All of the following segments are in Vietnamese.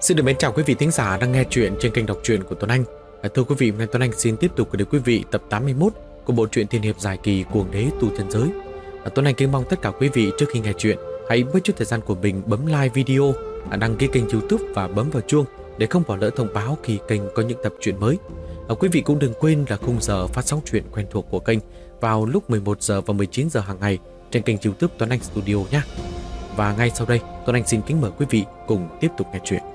Xin được mến chào quý vị thính giả đang nghe chuyện trên kênh đọc truyện của Tuấn Anh. Thưa quý vị, hôm nay Tuấn Anh xin tiếp tục gửi đến quý vị tập 81 của bộ truyện tiên hiệp dài kỳ Cuồng Đế Tu Chân Giới. Tuấn Anh kính mong tất cả quý vị trước khi nghe chuyện hãy bớt chút thời gian của mình bấm like video, đăng ký kênh YouTube và bấm vào chuông để không bỏ lỡ thông báo khi kênh có những tập truyện mới. Quý vị cũng đừng quên là khung giờ phát sóng truyện quen thuộc của kênh vào lúc 11 giờ và 19 giờ hàng ngày trên kênh YouTube Tuấn Anh Studio nhé. Và ngay sau đây, Tuấn Anh xin kính mời quý vị cùng tiếp tục nghe chuyện.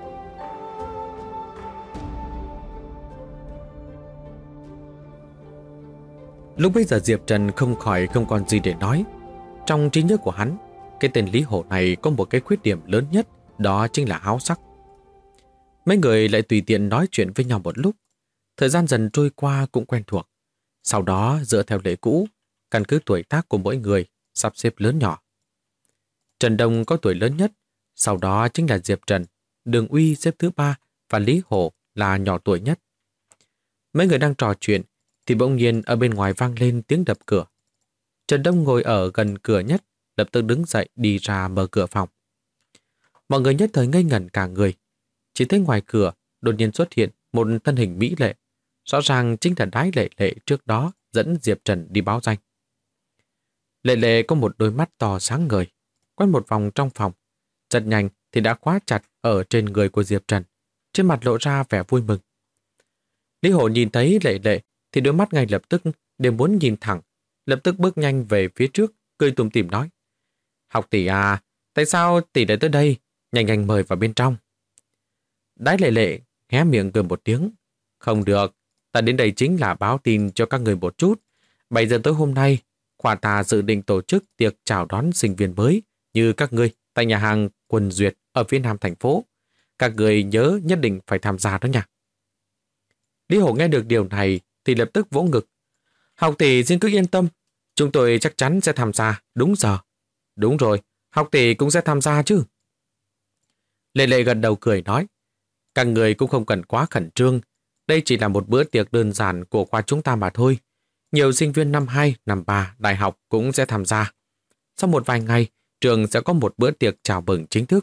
Lúc bấy giờ Diệp Trần không còn gì để nói. Trong trí nhớ của hắn, cái tên Lý Hổ này có một cái khuyết điểm lớn nhất, đó chính là háo sắc. Mấy người lại tùy tiện nói chuyện với nhau một lúc. Thời gian dần trôi qua cũng quen thuộc. Sau đó dựa theo lệ cũ, căn cứ tuổi tác của mỗi người, sắp xếp lớn nhỏ. Trần Đông có tuổi lớn nhất, sau đó chính là Diệp Trần, Đường Uy xếp thứ 3 và Lý Hổ là nhỏ tuổi nhất. Mấy người đang trò chuyện thì bỗng nhiên ở bên ngoài vang lên tiếng đập cửa. Trần Đông ngồi ở gần cửa nhất, lập tức đứng dậy đi ra mở cửa phòng. Mọi người nhất thời ngây ngẩn cả người. Chỉ thấy ngoài cửa đột nhiên xuất hiện một thân hình mỹ lệ. Rõ ràng chính là Đái Lệ Lệ trước đó dẫn Diệp Trần đi báo danh. Lệ Lệ có một đôi mắt to sáng ngời, quét một vòng trong phòng. Rất nhanh thì đã khóa chặt ở trên người của Diệp Trần, trên mặt lộ ra vẻ vui mừng. Lý Hổ nhìn thấy Lệ Lệ thì đôi mắt ngay lập tức đều muốn nhìn thẳng, lập tức bước nhanh về phía trước, cười tủm tỉm nói: "Học tỷ à, tại sao tỷ lại tới đây? Nhanh nhanh mời vào bên trong." Đái Lệ Lệ hé miệng cười một tiếng: "Không được, ta đến đây chính là báo tin cho các người một chút. 7 giờ tối hôm nay, khoa ta dự định tổ chức tiệc chào đón sinh viên mới như các ngươi tại nhà hàng Quần Duyệt ở phía nam thành phố. Các người nhớ nhất định phải tham gia đó nha." Lý Hổ nghe được điều này thì lập tức vỗ ngực: "Học tỷ xin cứ yên tâm, chúng tôi chắc chắn sẽ tham gia đúng giờ." "Đúng rồi, học tỷ cũng sẽ tham gia chứ." Lệ Lệ gật đầu cười nói: "Các người cũng không cần quá khẩn trương, đây chỉ là một bữa tiệc đơn giản của khoa chúng ta mà thôi. Nhiều sinh viên năm 2, năm 3 đại học cũng sẽ tham gia. Sau một vài ngày, trường sẽ có một bữa tiệc chào mừng chính thức."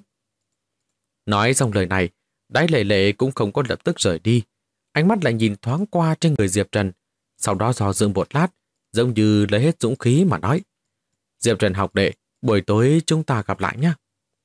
Nói xong lời này, Đái Lệ Lệ cũng không có lập tức rời đi. Ánh mắt lại nhìn thoáng qua trên người Diệp Trần, sau đó dò dự một lát, giống như lấy hết dũng khí mà nói: "Diệp Trần học đệ, buổi tối chúng ta gặp lại nhé."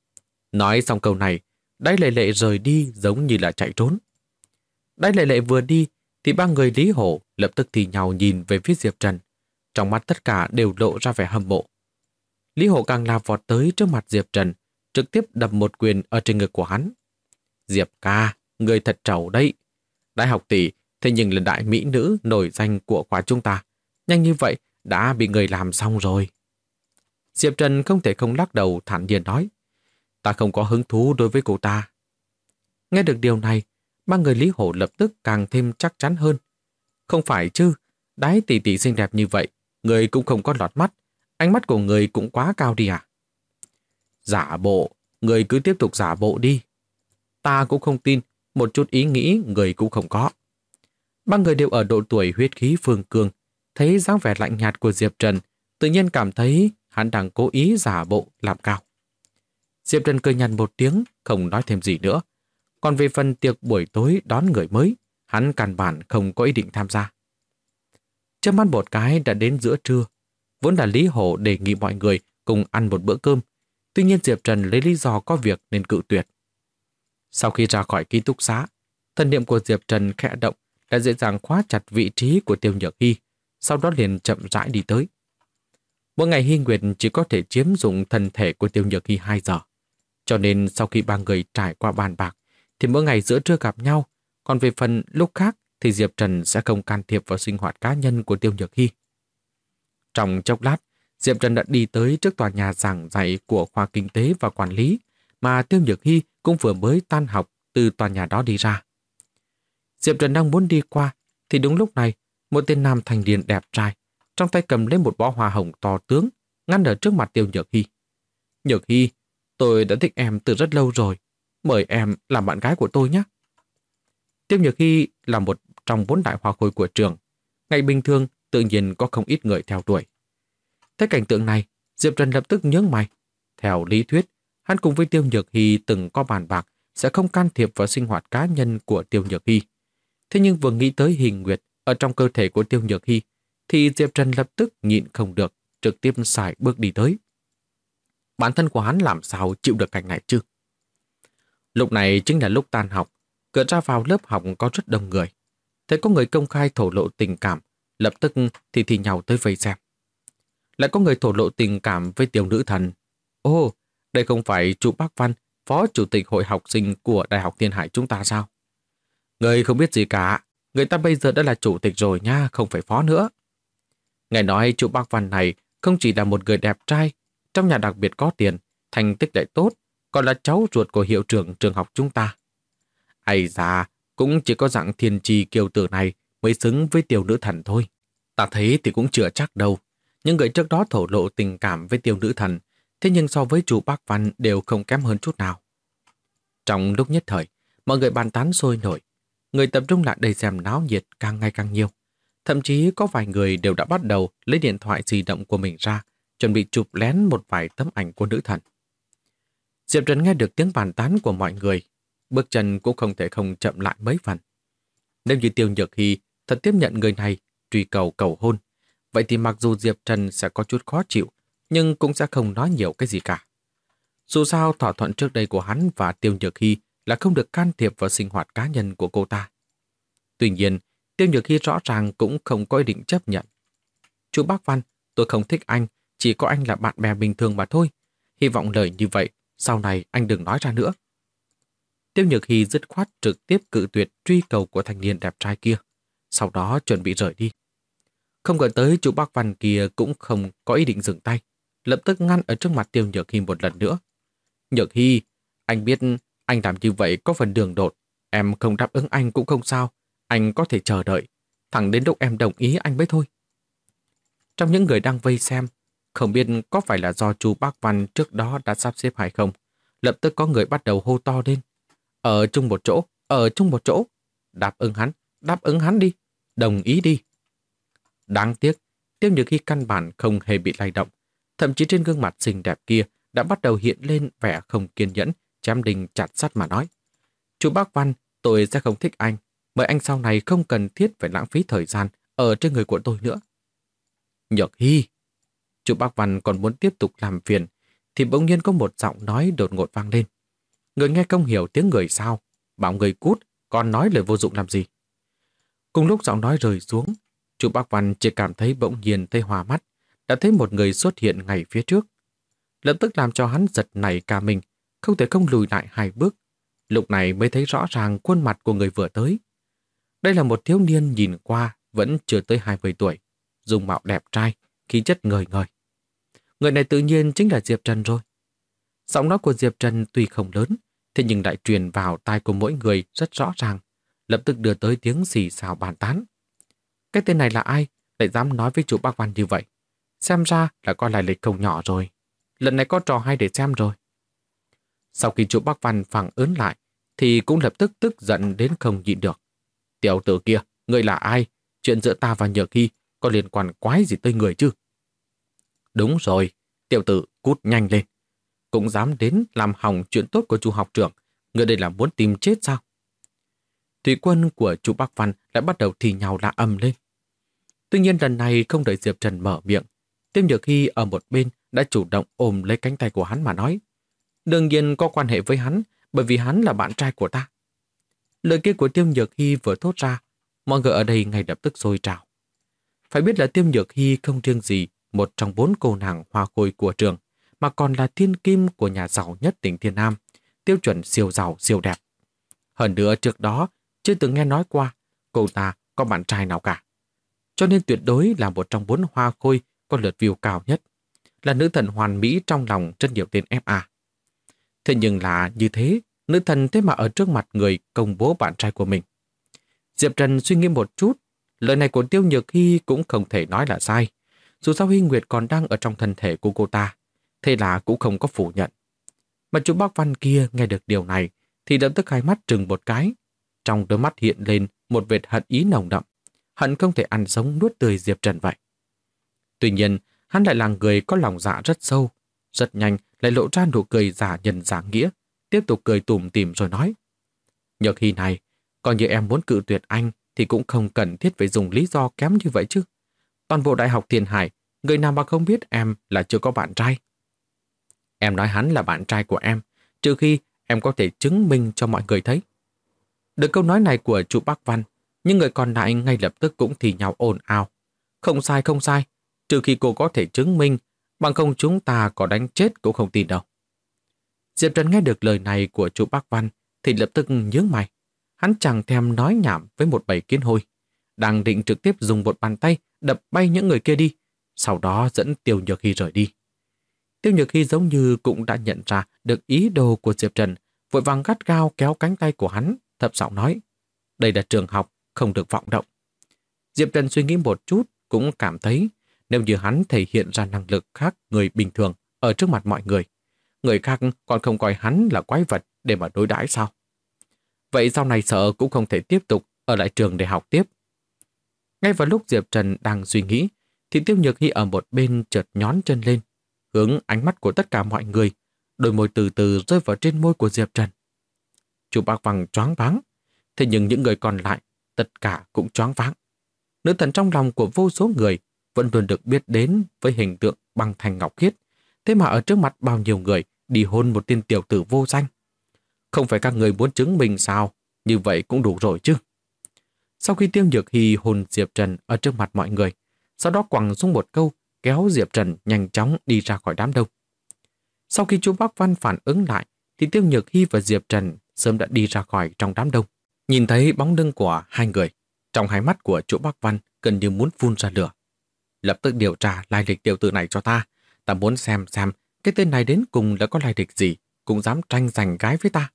Nói xong câu này, Đái Lệ Lệ rời đi giống như là chạy trốn. Đái Lệ Lệ vừa đi thì ba người Lý Hổ lập tức thì nhau nhìn về phía Diệp Trần. Trong mắt tất cả đều lộ ra vẻ hâm mộ. Lý Hổ càng là vọt tới trước mặt Diệp Trần, trực tiếp đập một quyền ở trên ngực của hắn. "Diệp ca, người thật trầu đấy. Đại học tỷ thế nhưng là đại mỹ nữ nổi danh của khoa chúng ta. Nhanh như vậy đã bị người làm xong rồi." Diệp Trần không thể không lắc đầu thản nhiên nói: "Ta không có hứng thú đối với cô ta." Nghe được điều này, ba người Lý Hổ lập tức càng thêm chắc chắn hơn. "Không phải chứ, Đái tỷ tỷ xinh đẹp như vậy, người cũng không có lọt mắt, ánh mắt của người cũng quá cao đi à?" "Giả bộ, người cứ tiếp tục giả bộ đi. Ta cũng không tin, một chút ý nghĩ người cũng không có." Ba người đều ở độ tuổi huyết khí phương cương, thấy dáng vẻ lạnh nhạt của Diệp Trần, tự nhiên cảm thấy hắn đang cố ý giả bộ làm cao. Diệp Trần cười nhạt một tiếng, không nói thêm gì nữa. Còn về phần tiệc buổi tối đón người mới, hắn căn bản không có ý định tham gia. Chớp mắt một cái đã đến giữa trưa. Vốn là Lý Hổ đề nghị mọi người cùng ăn một bữa cơm. Tuy nhiên Diệp Trần lấy lý do có việc nên cự tuyệt. Sau khi ra khỏi ký túc xá, thần niệm của Diệp Trần khẽ động đã dễ dàng khóa chặt vị trí của Tiêu Nhược Hy, sau đó liền chậm rãi đi tới. Mỗi ngày Hy Nguyệt chỉ có thể chiếm dụng thân thể của Tiêu Nhược Hy 2 giờ. Cho nên sau khi ba người trải qua bàn bạc thì mỗi ngày giữa trưa gặp nhau, còn về phần lúc khác thì Diệp Trần sẽ không can thiệp vào sinh hoạt cá nhân của Tiêu Nhược Hy. Trong chốc lát, Diệp Trần đã đi tới trước tòa nhà giảng dạy của khoa kinh tế và quản lý mà Tiêu Nhược Hy cũng vừa mới tan học từ tòa nhà đó đi ra. Diệp Trần đang muốn đi qua thì đúng lúc này một tên nam thanh niên đẹp trai trong tay cầm lấy một bó hoa hồng to tướng ngăn ở trước mặt Tiêu Nhược Hy. "Nhược Hy, tôi đã thích em từ rất lâu rồi. Mời em làm bạn gái của tôi nhé." Tiêu Nhược Hy là một trong 4 đại hoa khôi của trường. Ngày bình thường tự nhiên có không ít người theo đuổi. Thấy cảnh tượng này, Diệp Trần lập tức nhướng mày. Theo lý thuyết, hắn cùng với Tiêu Nhược Hy từng có bàn bạc sẽ không can thiệp vào sinh hoạt cá nhân của Tiêu Nhược Hy. Thế nhưng vừa nghĩ tới hình nguyệt ở trong cơ thể của Tiêu Nhược Hy, thì Diệp Trần lập tức nhịn không được, trực tiếp sải bước đi tới. Bản thân của hắn làm sao chịu được cảnh này chứ? Lúc này chính là lúc tan học, cửa ra vào lớp học có rất đông người. Thấy có người công khai thổ lộ tình cảm, lập tức thì nhau tới vây xem. Lại có người thổ lộ tình cảm với Tiểu nữ thần. Ồ, đây không phải chú Bác Văn, phó chủ tịch hội học sinh của Đại học Thiên Hải chúng ta sao? Người không biết gì cả, người ta bây giờ đã là chủ tịch rồi nha, không phải phó nữa. Nghe nói chú Bác Văn này không chỉ là một người đẹp trai, trong nhà đặc biệt có tiền, thành tích lại tốt, còn là cháu ruột của hiệu trưởng trường học chúng ta. Ây da, cũng chỉ có dạng thiên trì kiều tử này mới xứng với Tiểu nữ thần thôi. Ta thấy thì cũng chưa chắc đâu. Những người trước đó thổ lộ tình cảm với Tiểu nữ thần, thế nhưng so với chú Bác Văn đều không kém hơn chút nào. Trong lúc nhất thời, mọi người bàn tán sôi nổi. Người tập trung lại đây xem náo nhiệt càng ngày càng nhiều. Thậm chí có vài người đều đã bắt đầu lấy điện thoại di động của mình ra, chuẩn bị chụp lén một vài tấm ảnh của nữ thần. Diệp Trần nghe được tiếng bàn tán của mọi người, bước chân cũng không thể không chậm lại mấy phần. Nếu như Tiêu Nhược Hy thật tiếp nhận người này truy cầu cầu hôn, vậy thì mặc dù Diệp Trần sẽ có chút khó chịu, nhưng cũng sẽ không nói nhiều cái gì cả. Dù sao thỏa thuận trước đây của hắn và Tiêu Nhược Hy là không được can thiệp vào sinh hoạt cá nhân của cô ta. Tuy nhiên, Tiêu Nhược Hy rõ ràng cũng không có ý định chấp nhận. Chú Bác Văn, tôi không thích anh, chỉ có anh là bạn bè bình thường mà thôi. Hy vọng lời như vậy, sau này anh đừng nói ra nữa. Tiêu Nhược Hy dứt khoát trực tiếp cự tuyệt truy cầu của thanh niên đẹp trai kia, sau đó chuẩn bị rời đi. Không ngờ tới chú Bác Văn kia cũng không có ý định dừng tay, lập tức ngăn ở trước mặt Tiêu Nhược Hy một lần nữa. Nhược Hy, anh biết anh làm như vậy có phần đường đột, em không đáp ứng anh cũng không sao, anh có thể chờ đợi, thẳng đến lúc em đồng ý anh mới thôi. Trong những người đang vây xem, không biết có phải là do chú Bác Văn trước đó đã sắp xếp hay không, lập tức có người bắt đầu hô to lên. Ở chung một chỗ, ở chung một chỗ, đáp ứng hắn đi, đồng ý đi. Đáng tiếc, Tiêu Nhược Hy căn bản không hề bị lay động, thậm chí trên gương mặt xinh đẹp kia đã bắt đầu hiện lên vẻ không kiên nhẫn, chém đinh chặt sắt mà nói. Chú Bác Văn, tôi sẽ không thích anh, mời anh sau này không cần thiết phải lãng phí thời gian ở trên người của tôi nữa. Nhược Hy, chú Bác Văn còn muốn tiếp tục làm phiền, thì bỗng nhiên có một giọng nói đột ngột vang lên. Người nghe không hiểu tiếng người sao, bảo người cút, còn nói lời vô dụng làm gì. Cùng lúc giọng nói rơi xuống, chú Bác Văn chỉ cảm thấy bỗng nhiên thấy hoa mắt, đã thấy một người xuất hiện ngay phía trước. Lập tức làm cho hắn giật nảy cả mình, không thể không lùi lại 2 bước. Lúc này mới thấy rõ ràng khuôn mặt của người vừa tới. Đây là một thiếu niên nhìn qua vẫn chưa tới 20 tuổi, dung mạo đẹp trai, khí chất ngời ngời. Người này tự nhiên chính là Diệp Trần rồi. Giọng nói của Diệp Trần tuy không lớn, thế nhưng lại truyền vào tai của mỗi người rất rõ ràng, lập tức đưa tới tiếng xì xào bàn tán. Cái tên này là ai, lại dám nói với chú Bác Văn như vậy? Xem ra là có lai lịch không nhỏ rồi. Lần này có trò hay để xem rồi. Sau khi chú Bác Văn phản ứng lại, thì cũng lập tức tức giận đến không nhịn được. Tiểu tử kia, người là ai? Chuyện giữa ta và Nhược Hy có liên quan quái gì tới người chứ? Đúng rồi, tiểu tử cút nhanh lên. Cũng dám đến làm hỏng chuyện tốt của chú học trưởng. Người đây là muốn tìm chết sao? Thủy quân của chú Bác Văn lại bắt đầu thì nhào la ầm lên. Tuy nhiên lần này không đợi Diệp Trần mở miệng, Tiêu Nhược Hy ở một bên đã chủ động ôm lấy cánh tay của hắn mà nói. Đương nhiên có quan hệ với hắn, bởi vì hắn là bạn trai của ta. Lời kia của Tiêu Nhược Hy vừa thốt ra, mọi người ở đây ngay lập tức sôi trào. Phải biết là Tiêu Nhược Hy không riêng gì một trong 4 cô nàng hoa khôi của trường, mà còn là thiên kim của nhà giàu nhất tỉnh Thiên Nam, tiêu chuẩn siêu giàu siêu đẹp. Hơn nữa trước đó, chưa từng nghe nói qua cô ta có bạn trai nào cả. Cho nên tuyệt đối là một trong 4 hoa khôi có lượt view cao nhất, là nữ thần hoàn mỹ trong lòng rất nhiều tên FA. Thế nhưng là như thế, nữ thần thế mà ở trước mặt người công bố bạn trai của mình. Diệp Trần suy nghĩ một chút, lời này của Tiêu Nhược Hy cũng không thể nói là sai. Dù sao Hy Nguyệt còn đang ở trong thân thể của cô ta, thế là cũng không có phủ nhận. Mà chú Bác Văn kia nghe được điều này thì lập tức hai mắt trừng một cái. Trong đôi mắt hiện lên một vệt hận ý nồng đậm, hận không thể ăn sống nuốt tươi Diệp Trần vậy. Tuy nhiên, hắn lại là người có lòng dạ rất sâu, rất nhanh lại lộ ra nụ cười giả nhân giả nghĩa, tiếp tục cười tủm tỉm rồi nói. Nhược Hy này, coi như em muốn cự tuyệt anh thì cũng không cần thiết phải dùng lý do kém như vậy chứ. Toàn bộ Đại học Thiên Hải, người nào mà không biết em là chưa có bạn trai. Em nói hắn là bạn trai của em, trừ khi em có thể chứng minh cho mọi người thấy. Được câu nói này của chú Bắc Văn, nhưng người còn lại ngay lập tức cũng thì nhau ồn ào. Không sai, không sai, trừ khi cô có thể chứng minh, bằng không chúng ta có đánh chết cũng không tin đâu. Diệp Trần nghe được lời này của chú Bắc Văn thì lập tức nhướng mày. Hắn chẳng thèm nói nhảm với một bầy kiến hôi, đang định trực tiếp dùng một bàn tay đập bay những người kia đi, sau đó dẫn Tiêu Nhược Hy rời đi. Tiêu Nhược Hy giống như cũng đã nhận ra được ý đồ của Diệp Trần, vội vàng gắt gao kéo cánh tay của hắn, thấp giọng nói, đây là trường học, không được vọng động. Diệp Trần suy nghĩ một chút, cũng cảm thấy nếu như hắn thể hiện ra năng lực khác người bình thường ở trước mặt mọi người khác còn không coi hắn là quái vật để mà đối đãi sao? Vậy sau này sợ cũng không thể tiếp tục ở lại trường để học tiếp. Ngay vào lúc Diệp Trần đang suy nghĩ, thì Tiêu Nhược Hy ở một bên chợt nhón chân lên, hướng ánh mắt của tất cả mọi người, đôi môi từ từ rơi vào trên môi của Diệp Trần. Chú Bác Văn choáng váng, thế nhưng những người còn lại, tất cả cũng choáng váng. Nữ thần trong lòng của vô số người vẫn luôn được biết đến với hình tượng băng thành ngọc khiết, thế mà ở trước mặt bao nhiêu người đi hôn một tên tiểu tử vô danh. Không phải các người muốn chứng minh sao, như vậy cũng đủ rồi chứ. Sau khi Tiêu Nhược Hy hôn Diệp Trần ở trước mặt mọi người, sau đó quẳng xuống một câu, kéo Diệp Trần nhanh chóng đi ra khỏi đám đông. Sau khi chú Bắc Văn phản ứng lại, thì Tiêu Nhược Hy và Diệp Trần sớm đã đi ra khỏi trong đám đông. Nhìn thấy bóng lưng của hai người, trong hai mắt của chú Bắc Văn gần như muốn phun ra lửa. Lập tức điều tra lai lịch tiểu tử này cho ta. Ta muốn xem cái tên này đến cùng là có lai lịch gì, cũng dám tranh giành gái với ta.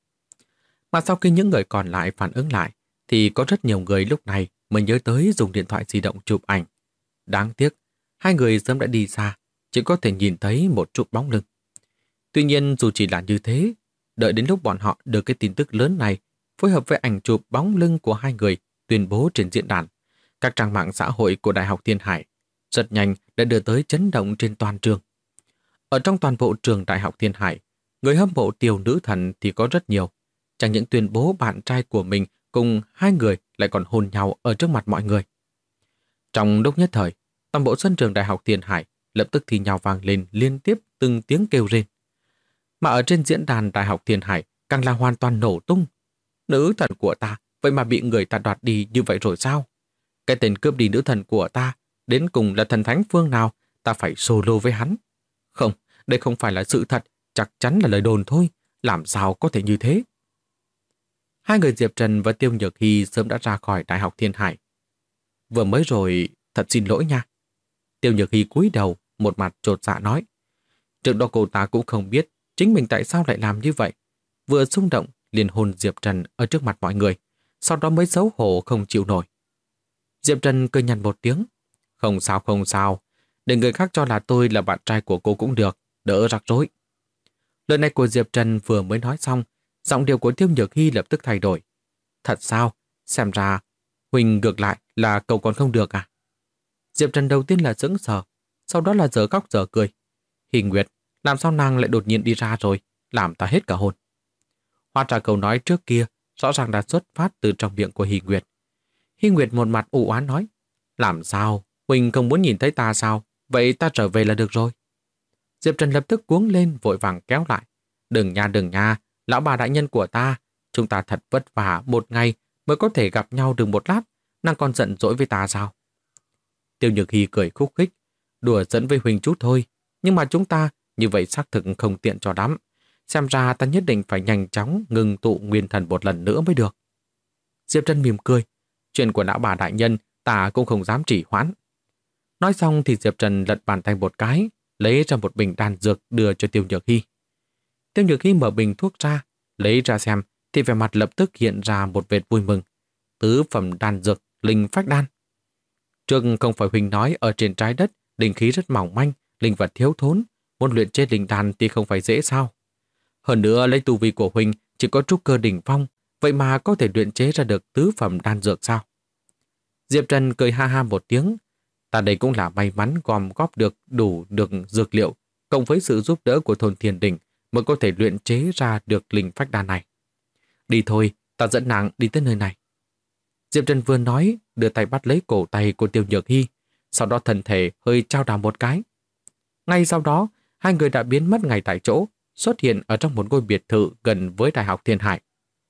Mà sau khi những người còn lại phản ứng lại, thì có rất nhiều người lúc này mới nhớ tới dùng điện thoại di động chụp ảnh. Đáng tiếc, hai người sớm đã đi xa, chỉ có thể nhìn thấy một chút bóng lưng. Tuy nhiên dù chỉ là như thế, đợi đến lúc bọn họ được cái tin tức lớn này, phối hợp với ảnh chụp bóng lưng của hai người tuyên bố trên diễn đàn, các trang mạng xã hội của Đại học Thiên Hải rất nhanh đã đưa tới chấn động trên toàn trường. Ở trong toàn bộ trường Đại học Thiên Hải, người hâm mộ Tiểu Nữ Thần thì có rất nhiều. Chẳng những tuyên bố bạn trai của mình cùng hai người lại còn hôn nhau ở trước mặt mọi người. Trong lúc nhất thời, toàn bộ sân trường Đại học Thiên Hải lập tức thì nhào vang lên liên tiếp từng tiếng kêu rên. Mà ở trên diễn đàn Đại học Thiên Hải càng là hoàn toàn nổ tung. Nữ thần của ta, vậy mà bị người ta đoạt đi như vậy rồi sao? Cái tên cướp đi nữ thần của ta, đến cùng là thần thánh phương nào, ta phải solo với hắn. Không, đây không phải là sự thật, chắc chắn là lời đồn thôi, làm sao có thể như thế? Hai người Diệp Trần và Tiêu Nhược Hy sớm đã ra khỏi Đại học Thiên Hải. Vừa mới rồi, thật xin lỗi nha. Tiêu Nhược Hy cúi đầu, một mặt chột dạ nói. Trước đó cô ta cũng không biết chính mình tại sao lại làm như vậy. Vừa xung động, liền hôn Diệp Trần ở trước mặt mọi người, sau đó mới xấu hổ không chịu nổi. Diệp Trần cười nhằn một tiếng. Không sao, để người khác cho là tôi là bạn trai của cô cũng được, đỡ rắc rối. Lời này của Diệp Trần vừa mới nói xong, giọng điệu của Tiêu Nhược Hy lập tức thay đổi. Thật sao? Xem ra, Huỳnh ngược lại là cậu còn không được à? Diệp Trần đầu tiên là sững sờ, sau đó là giờ khóc giờ cười. Hy Nguyệt, làm sao nàng lại đột nhiên đi ra rồi, làm ta hết cả hồn. Hóa ra câu nói trước kia rõ ràng đã xuất phát từ trong miệng của Hy Nguyệt. Hy Nguyệt một mặt u oán nói, làm sao? Huỳnh không muốn nhìn thấy ta sao? Vậy ta trở về là được rồi. Diệp Trần lập tức cuống lên vội vàng kéo lại. Đừng nha, lão bà đại nhân của ta, chúng ta thật vất vả một ngày mới có thể gặp nhau được một lát, nàng còn giận dỗi với ta sao? Tiêu Nhược Hy cười khúc khích, đùa giỡn với Huỳnh chút thôi, nhưng mà chúng ta như vậy xác thực không tiện cho lắm. Xem ra ta nhất định phải nhanh chóng ngừng tụ nguyên thần một lần nữa mới được. Diệp Trần mỉm cười, chuyện của lão bà đại nhân ta cũng không dám trì hoãn. Nói xong thì Diệp Trần lật bàn tay một cái, lấy ra một bình đan dược đưa cho Tiêu Nhược Hy. Tiêu Nhược Hy mở bình thuốc ra, lấy ra xem thì vẻ mặt lập tức hiện ra một vệt vui mừng. Tứ phẩm đan dược, linh phách đan. Trước không phải Huỳnh nói ở trên trái đất linh khí rất mỏng manh, linh vật thiếu thốn, muốn luyện chế linh đan thì không phải dễ sao? Hơn nữa lấy tu vi của Huỳnh chỉ có trúc cơ đỉnh phong, vậy mà có thể luyện chế ra được tứ phẩm đan dược sao? Diệp Trần cười ha ha một tiếng. Ta đây cũng là may mắn gom góp được đủ được dược liệu, cộng với sự giúp đỡ của thôn Thiên Đình mới có thể luyện chế ra được linh phách đan này. Đi thôi, ta dẫn nàng đi tới nơi này. Diệp Trần vừa nói, đưa tay bắt lấy cổ tay của Tiêu Nhược Hy, sau đó thân thể hơi trao đảo một cái. Ngay sau đó, hai người đã biến mất ngay tại chỗ, xuất hiện ở trong một ngôi biệt thự gần với Đại học Thiên Hải.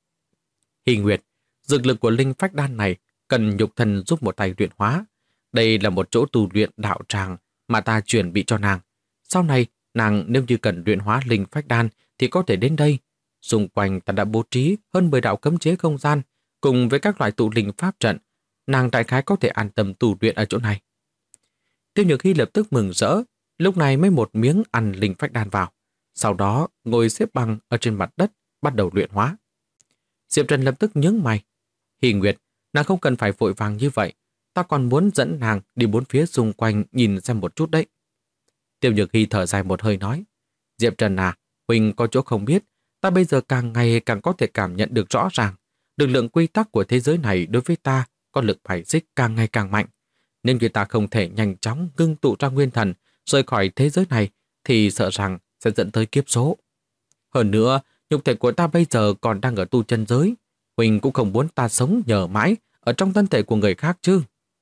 Hy Nguyệt, dược lực của linh phách đan này cần nhục thần giúp một tay luyện hóa. Đây là một chỗ tu luyện đạo tràng mà ta chuẩn bị cho nàng. Sau này, nàng nếu như cần luyện hóa linh phách đan thì có thể đến đây. Xung quanh ta đã bố trí hơn 10 đạo cấm chế không gian cùng với các loại tụ linh pháp trận. Nàng đại khái có thể an tâm tu luyện ở chỗ này. Tiêu Nhược Hy lập tức mừng rỡ, lúc này mới một miếng ăn linh phách đan vào. Sau đó ngồi xếp bằng ở trên mặt đất bắt đầu luyện hóa. Diệp Trần lập tức nhướng mày. Hy Nguyệt, nàng không cần phải vội vàng như vậy. Ta còn muốn dẫn nàng đi bốn phía xung quanh nhìn xem một chút đấy. Tiêu Nhược Hy thở dài một hơi nói. Diệp Trần à, Huỳnh có chỗ không biết. Ta bây giờ càng ngày càng có thể cảm nhận được rõ ràng. Lực lượng quy tắc của thế giới này đối với ta có lực排xích càng ngày càng mạnh. Nên người ta không thể nhanh chóng ngưng tụ ra nguyên thần rời khỏi thế giới này thì sợ rằng sẽ dẫn tới kiếp số. Hơn nữa, nhục thể của ta bây giờ còn đang ở tu chân giới. Huỳnh cũng không muốn ta sống nhờ mãi ở trong thân thể của người khác chứ.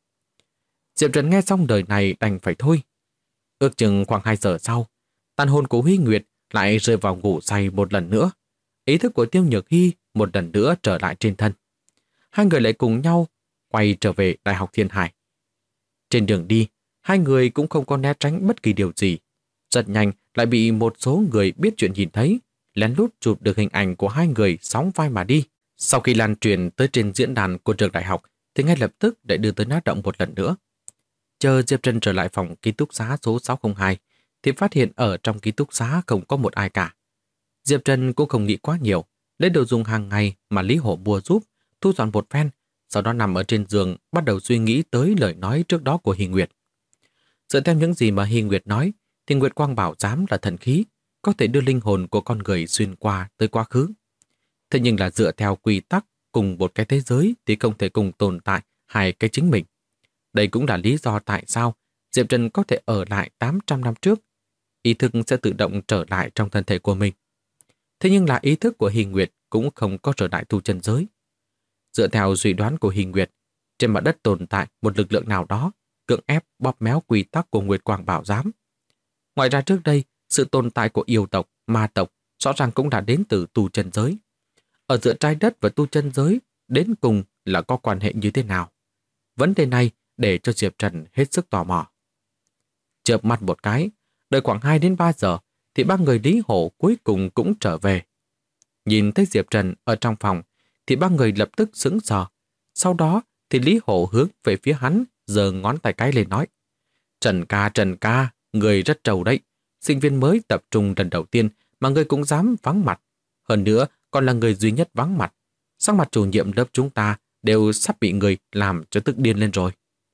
Diệp Trần nghe xong đời này đành phải thôi. Ước chừng khoảng 2 giờ sau, tàn hồn của Huy Nguyệt lại rơi vào ngủ say một lần nữa. Ý thức của Tiêu Nhược Hy một lần nữa trở lại trên thân. Hai người lại cùng nhau quay trở về Đại học Thiên Hải. Trên đường đi, hai người cũng không có né tránh bất kỳ điều gì. Rất nhanh lại bị một số người biết chuyện nhìn thấy, lén lút chụp được hình ảnh của hai người sóng vai mà đi. Sau khi lan truyền tới trên diễn đàn của trường đại học, thì ngay lập tức để đưa tới náo động một lần nữa. Chờ Diệp Trần trở lại phòng ký túc xá số 602, thì phát hiện ở trong ký túc xá không có một ai cả. Diệp Trần cũng không nghĩ quá nhiều, lấy đồ dùng hàng ngày mà Lý Hổ mua giúp, thu dọn một phen, sau đó nằm ở trên giường bắt đầu suy nghĩ tới lời nói trước đó của Hy Nguyệt. Dựa theo những gì mà Hy Nguyệt nói, thì Nguyệt Quang Bảo Giám là thần khí, có thể đưa linh hồn của con người xuyên qua tới quá khứ. Thế nhưng là dựa theo quy tắc cùng một cái thế giới thì không thể cùng tồn tại hai cái chính mình. Đây cũng là lý do tại sao Diệp Trần có thể ở lại 800 năm trước. Ý thức sẽ tự động trở lại trong thân thể của mình. Thế nhưng là ý thức của Hy Nguyệt cũng không có trở lại tu chân giới. Dựa theo suy đoán của Hy Nguyệt, trên mặt đất tồn tại một lực lượng nào đó cưỡng ép bóp méo quy tắc của Nguyệt Quang Bảo Giám. Ngoài ra trước đây, sự tồn tại của yêu tộc, ma tộc rõ ràng cũng đã đến từ tu chân giới. Ở giữa trái đất và tu chân giới, đến cùng là có quan hệ như thế nào? Vấn đề này để cho Diệp Trần hết sức tò mò. Chợp mắt một cái, đợi khoảng 2 đến 3 giờ, thì ba người Lý Hổ cuối cùng cũng trở về. Nhìn thấy Diệp Trần ở trong phòng, thì ba người lập tức sững sờ. Sau đó thì Lý Hổ hướng về phía hắn, giơ ngón tay cái lên nói. Trần ca, người rất trâu đấy. Sinh viên mới tập trung lần đầu tiên mà người cũng dám vắng mặt. Hơn nữa, còn là người duy nhất vắng mặt. Sắc mặt chủ nhiệm lớp chúng ta đều sắp bị người làm cho tức điên lên rồi.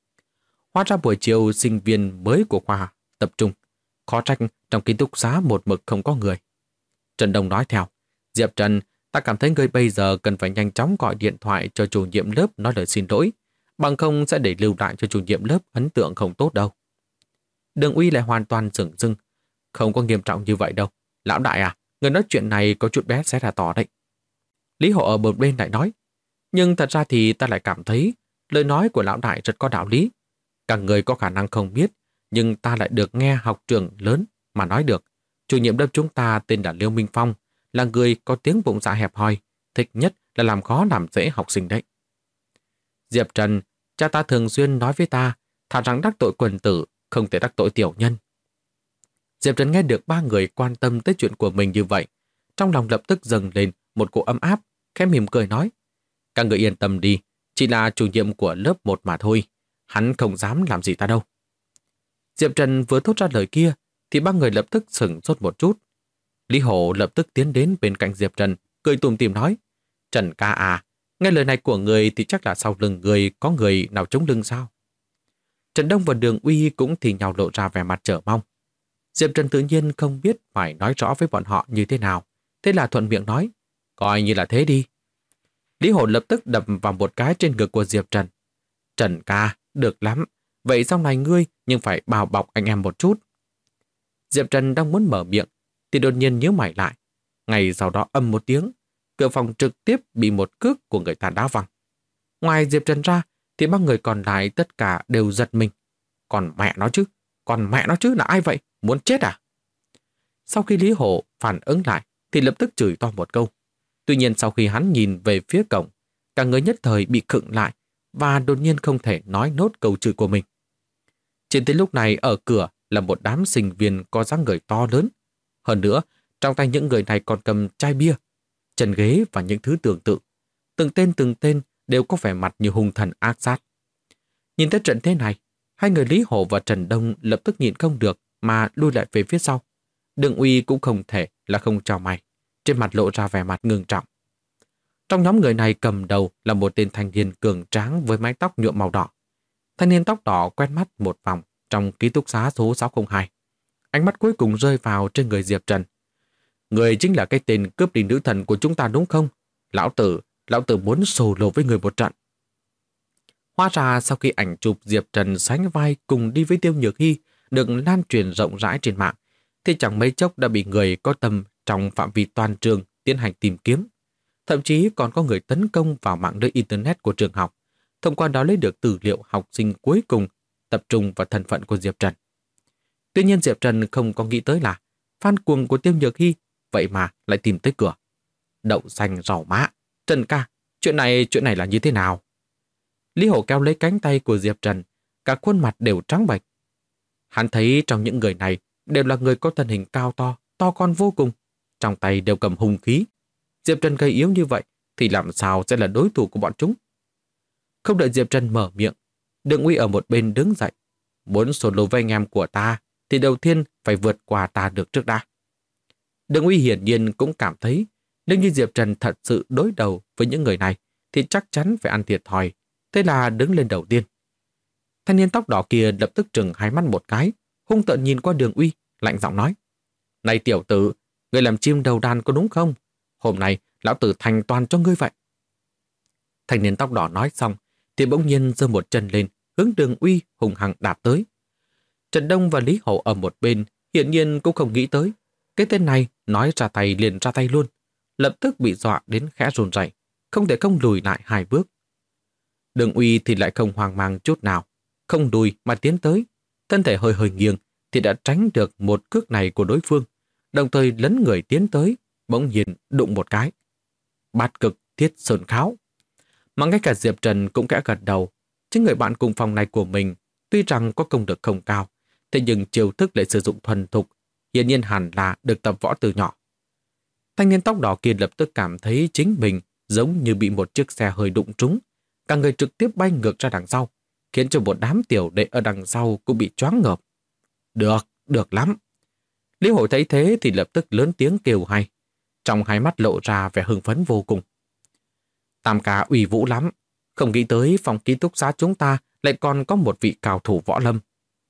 Hóa ra buổi chiều sinh viên mới của khoa tập trung. Khó trách trong ký túc xá một mực không có người. Trần Đông nói theo. Diệp Trần, ta cảm thấy người bây giờ cần phải nhanh chóng gọi điện thoại cho chủ nhiệm lớp nói lời xin lỗi. Bằng không sẽ để lưu lại cho chủ nhiệm lớp ấn tượng không tốt đâu. Đường Uy lại hoàn toàn sửng sưng. Không có nghiêm trọng như vậy đâu. Lão đại à, người nói chuyện này có chút bé xé ra tỏ đấy. Lý Hổ ở một bên lại nói. Nhưng thật ra thì ta lại cảm thấy lời nói của lão đại rất có đạo lý. Các người có khả năng không biết, nhưng ta lại được nghe học trưởng lớn mà nói được. Chủ nhiệm lớp chúng ta tên là Liêu Minh Phong, là người có tiếng bụng dạ hẹp hòi, thích nhất là làm khó làm dễ học sinh đấy. Diệp Trần, cha ta thường xuyên nói với ta, thà rằng đắc tội quần tử, không thể đắc tội tiểu nhân. Diệp Trần nghe được ba người quan tâm tới chuyện của mình như vậy, trong lòng lập tức dâng lên một cỗ ấm áp, khẽ mỉm cười nói. Các người yên tâm đi, chỉ là chủ nhiệm của lớp 1 mà thôi, hắn không dám làm gì ta đâu. Diệp Trần vừa thốt ra lời kia, thì ba người lập tức sửng sốt một chút. Lý Hổ lập tức tiến đến bên cạnh Diệp Trần, cười tủm tỉm nói. Trần ca à, nghe lời này của người thì chắc là sau lưng người có người nào chống lưng sao? Trần Đông và Đường Uy cũng thì nhau lộ ra vẻ mặt chờ mong. Diệp Trần tự nhiên không biết phải nói rõ với bọn họ như thế nào, thế là thuận miệng nói, coi như là thế đi. Lý Hổ lập tức đập vào một cái trên ngực của Diệp Trần. Trần ca, được lắm, vậy sau này ngươi nhưng phải bảo bọc anh em một chút. Diệp Trần đang muốn mở miệng, thì đột nhiên nhíu mày lại. Ngay sau đó ầm một tiếng, cửa phòng trực tiếp bị một cước của người ta đá văng. Ngoài Diệp Trần ra thì ba người còn lại tất cả đều giật mình. Còn mẹ nó chứ là ai vậy? Muốn chết à? Sau khi Lý Hổ phản ứng lại thì lập tức chửi to một câu. Tuy nhiên sau khi hắn nhìn về phía cổng, cả người nhất thời bị khựng lại và đột nhiên không thể nói nốt câu chửi của mình. Chỉ tới lúc này ở cửa là một đám sinh viên có dáng người to lớn. Hơn nữa, trong tay những người này còn cầm chai bia, chân ghế và những thứ tương tự. Từng tên đều có vẻ mặt như hung thần ác sát. Nhìn thấy trận thế này, hai người Lý Hổ và Trần Đông lập tức nhịn không được mà lui lại về phía sau. Đường Uy cũng không thể là không chào mày, trên mặt lộ ra vẻ mặt ngưng trọng. Trong nhóm người này cầm đầu là một tên thanh niên cường tráng với mái tóc nhuộm màu đỏ. Thanh niên tóc đỏ quét mắt một vòng trong ký túc xá số 602. Ánh mắt cuối cùng rơi vào trên người Diệp Trần. Người chính là cái tên cướp đi nữ thần của chúng ta đúng không? Lão tử muốn solo với người một trận. Hóa ra sau khi ảnh chụp Diệp Trần sánh vai cùng đi với Tiêu Nhược Hy được lan truyền rộng rãi trên mạng, thì chẳng mấy chốc đã bị người có tầm trong phạm vi toàn trường tiến hành tìm kiếm. Thậm chí còn có người tấn công vào mạng lưới Internet của trường học, thông qua đó lấy được tư liệu học sinh cuối cùng tập trung vào thân phận của Diệp Trần. Tuy nhiên Diệp Trần không có nghĩ tới là fan cuồng của Tiêu Nhược Hy vậy mà lại tìm tới cửa. Đậu xanh rau má, Trần ca, chuyện này là như thế nào? Lý Hổ kéo lấy cánh tay của Diệp Trần, cả khuôn mặt đều trắng bệch. Hắn thấy trong những người này đều là người có thân hình cao to con vô cùng, trong tay đều cầm hung khí. Diệp Trần gầy yếu như vậy thì làm sao sẽ là đối thủ của bọn chúng? Không đợi Diệp Trần mở miệng, Đường Uy ở một bên đứng dậy. Muốn solo với anh em của ta thì đầu tiên phải vượt qua ta được trước đã. Đường Uy hiển nhiên cũng cảm thấy nếu như Diệp Trần thật sự đối đầu với những người này thì chắc chắn phải ăn thiệt thòi. Thế là đứng lên đầu tiên. Thanh niên tóc đỏ kia lập tức trừng hai mắt một cái, hung tợn nhìn qua Đường Uy, lạnh giọng nói: "Này tiểu tử, ngươi làm chim đầu đàn có đúng không? Hôm nay lão tử thành toàn cho ngươi vậy." Thanh niên tóc đỏ nói xong thì bỗng nhiên giơ một chân lên, hướng Đường Uy hùng hăng đạp tới. Trần Đông và Lý Hổ ở một bên hiển nhiên cũng không nghĩ tới cái tên này nói ra tay liền ra tay luôn, lập tức bị dọa đến khẽ run rẩy, không thể không lùi lại 2 bước. Đường Uy thì lại không hoang mang chút nào, không lùi mà tiến tới, thân thể hơi hơi nghiêng thì đã tránh được một cước này của đối phương, đồng thời lấn người tiến tới, bỗng nhiên đụng một cái. Bát cực thiết sơn kháo. Mà ngay cả Diệp Trần cũng kẽ gật đầu, chính người bạn cùng phòng này của mình tuy rằng có công lực không cao, thế nhưng chiêu thức lại sử dụng thuần thục, hiển nhiên hẳn là được tập võ từ nhỏ. Thanh niên tóc đỏ kia lập tức cảm thấy chính mình giống như bị một chiếc xe hơi đụng trúng, cả người trực tiếp bay ngược ra đằng sau, khiến cho một đám tiểu đệ ở đằng sau cũng bị choáng ngợp. Được lắm. Lý Hổ thấy thế thì lập tức lớn tiếng kêu hay, trong hai mắt lộ ra vẻ hưng phấn vô cùng. Tam ca uy vũ lắm, không nghĩ tới phòng ký túc xá chúng ta lại còn có một vị cao thủ võ lâm.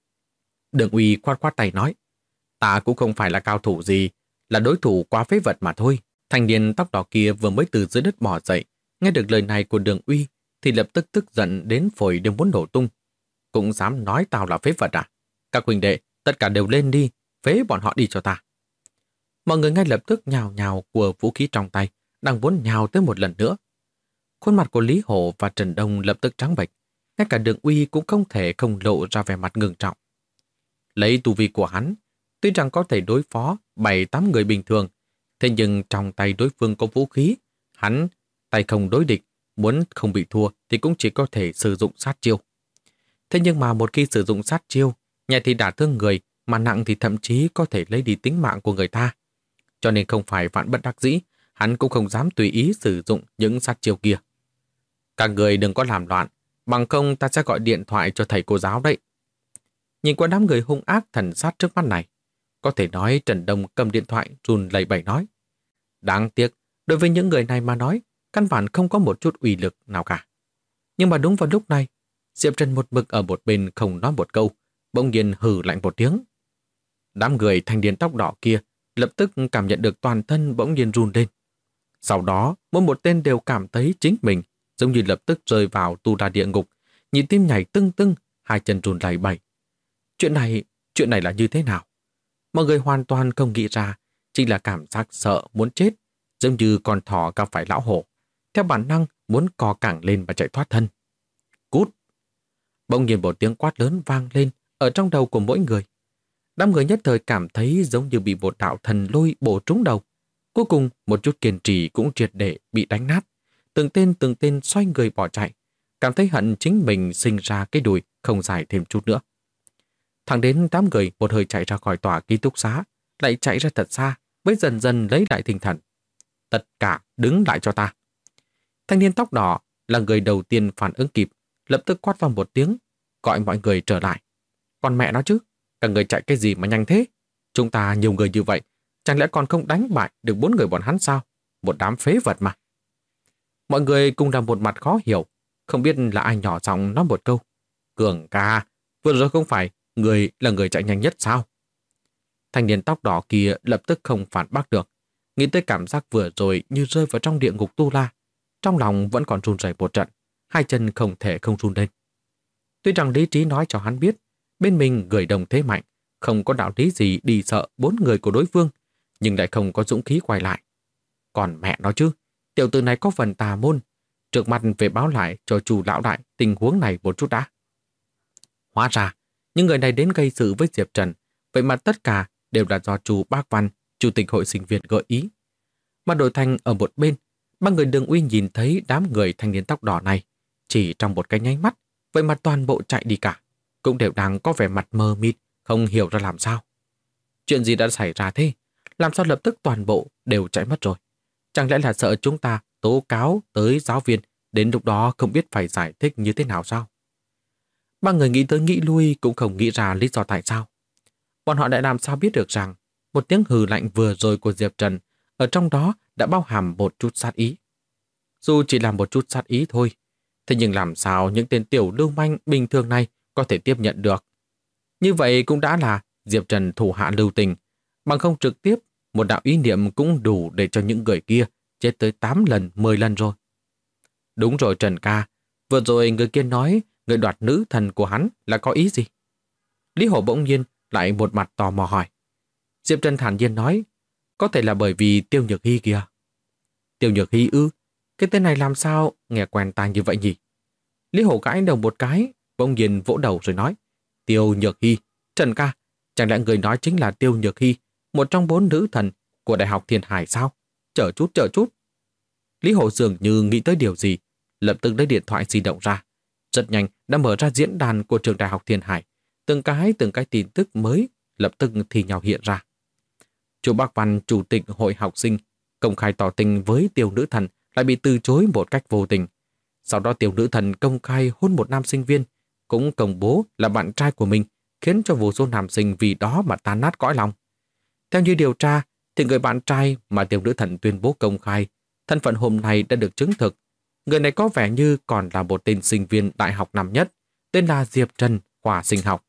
Đường Uy khoát khoát tay nói: "Ta cũng không phải là cao thủ gì, là đối thủ quá phế vật mà thôi." Thanh niên tóc đỏ kia vừa mới từ dưới đất bò dậy, nghe được lời này của Đường Uy thì lập tức tức giận đến phổi đều muốn nổ tung. Cũng dám nói tao là phế vật à? Các huynh đệ, tất cả đều lên đi, phế bọn họ đi cho ta. Mọi người ngay lập tức nhào nhào của vũ khí trong tay, đang muốn nhào tới một lần nữa. Khuôn mặt của Lý Hổ và Trần Đông lập tức trắng bệch, ngay cả Đường Uy cũng không thể không lộ ra vẻ mặt ngưng trọng. Lấy tu vi của hắn, tuy rằng có thể đối phó 7-8 người bình thường, thế nhưng trong tay đối phương có vũ khí, hắn tay không đối địch, muốn không bị thua thì cũng chỉ có thể sử dụng sát chiêu. Thế nhưng mà một khi sử dụng sát chiêu, nhẹ thì đả thương người, mà nặng thì thậm chí có thể lấy đi tính mạng của người ta. Cho nên không phải vạn bất đắc dĩ, hắn cũng không dám tùy ý sử dụng những sát chiêu kia. Các người đừng có làm loạn, bằng không ta sẽ gọi điện thoại cho thầy cô giáo đấy. Nhìn qua đám người hung ác thần sát trước mắt này, có thể nói Trần Đông cầm điện thoại run lẩy bẩy nói: "Đáng tiếc, đối với những người này mà nói, căn bản không có một chút uy lực nào cả." Nhưng mà đúng vào lúc này, Diệp Trần một mực ở một bên không nói một câu, bỗng nhiên hừ lạnh một tiếng. Đám người thanh niên tóc đỏ kia lập tức cảm nhận được toàn thân bỗng nhiên run lên. Sau đó, mỗi một tên đều cảm thấy chính mình giống như lập tức rơi vào tu la địa ngục, nhịp tim nhảy tưng tưng, hai chân run lẩy bẩy. Chuyện này là như thế nào? Mọi người hoàn toàn không nghĩ ra, chính là cảm giác sợ muốn chết, giống như con thỏ gặp phải lão hổ, theo bản năng muốn co cẳng lên và chạy thoát thân. Cút! Bỗng nhiên một tiếng quát lớn vang lên ở trong đầu của mỗi người. Đám người nhất thời cảm thấy giống như bị một đạo thần lôi bổ trúng đầu. Cuối cùng, một chút kiên trì cũng triệt để bị đánh nát. Từng tên xoay người bỏ chạy, cảm thấy hận chính mình sinh ra cái đùi không dài thêm chút nữa. Thẳng đến đám người một hơi chạy ra khỏi tòa ký túc xá, lại chạy ra thật xa, mới dần dần lấy lại tinh thần. Tất cả đứng lại cho ta. Thanh niên tóc đỏ là người đầu tiên phản ứng kịp, lập tức quát vào một tiếng, gọi mọi người trở lại. Còn mẹ nó chứ, cả người chạy cái gì mà nhanh thế? Chúng ta nhiều người như vậy, chẳng lẽ còn không đánh bại được 4 người bọn hắn sao? Một đám phế vật mà. Mọi người cùng là một mặt khó hiểu, không biết là ai nhỏ giọng nói một câu. Cường ca, vừa rồi không phải người là người chạy nhanh nhất sao? Thanh niên tóc đỏ kia lập tức không phản bác được, nghĩ tới cảm giác vừa rồi như rơi vào trong địa ngục tu la. Trong lòng vẫn còn run rẩy một trận, hai chân không thể không run lên. Tuy rằng lý trí nói cho hắn biết, bên mình người đồng thế mạnh, không có đạo lý gì đi sợ 4 người của đối phương, nhưng lại không có dũng khí quay lại. Còn mẹ nó chứ, tiểu tử này có phần tà môn, trước mặt về báo lại cho chủ lão đại tình huống này một chút đã. Hóa ra, những người này đến gây sự với Diệp Trần, vậy mà tất cả đều là do chú Bác Văn, chủ tịch hội sinh viên gợi ý. Mà đổi thành ở một bên, ba người Đường Uy nhìn thấy đám người thanh niên tóc đỏ này, chỉ trong một cái nháy mắt, vậy mà toàn bộ chạy đi cả, cũng đều đang có vẻ mặt mờ mịt, không hiểu ra làm sao. Chuyện gì đã xảy ra thế? Làm sao lập tức toàn bộ đều chạy mất rồi? Chẳng lẽ là sợ chúng ta tố cáo tới giáo viên, đến lúc đó không biết phải giải thích như thế nào sao? Ba người nghĩ tới nghĩ lui cũng không nghĩ ra lý do tại sao. Bọn họ đã làm sao biết được rằng một tiếng hừ lạnh vừa rồi của Diệp Trần ở trong đó đã bao hàm một chút sát ý. Dù chỉ là một chút sát ý thôi, thế nhưng làm sao những tên tiểu lưu manh bình thường này có thể tiếp nhận được? Như vậy cũng đã là Diệp Trần thủ hạ lưu tình, bằng không trực tiếp một đạo ý niệm cũng đủ để cho những người kia chết tới 8 lần, 10 lần rồi. Đúng rồi Trần ca, vừa rồi người kia nói người đoạt nữ thần của hắn là có ý gì? Lý Hổ bỗng nhiên lại một mặt tò mò hỏi. Diệp Trần thản nhiên nói, có thể là bởi vì Tiêu Nhược Hy kìa. Tiêu Nhược Hy ư? Cái tên này làm sao nghe quen tai như vậy nhỉ? Lý Hổ gãi đầu một cái, bỗng nhiên vỗ đầu rồi nói, Tiêu Nhược Hy, Trần ca, chẳng lẽ người nói chính là Tiêu Nhược Hy, một trong 4 nữ thần của Đại học Thiên Hải sao? Chờ chút. Lý Hổ dường như nghĩ tới điều gì, lập tức lấy điện thoại di động ra. Rất nhanh đã mở ra diễn đàn của trường Đại học Thiên Hải. Từng cái tin tức mới lập tức thì nhau hiện ra. Chú Bác Văn, chủ tịch hội học sinh, công khai tỏ tình với Tiêu nữ thần lại bị từ chối một cách vô tình. Sau đó Tiêu nữ thần công khai hôn một nam sinh viên, cũng công bố là bạn trai của mình, khiến cho vô số nam sinh vì đó mà tan nát cõi lòng. Theo như điều tra, thì người bạn trai mà Tiêu nữ thần tuyên bố công khai, thân phận hôm nay đã được chứng thực. Người này có vẻ như còn là một tên sinh viên đại học năm nhất, tên là Diệp Trần, khoa sinh học.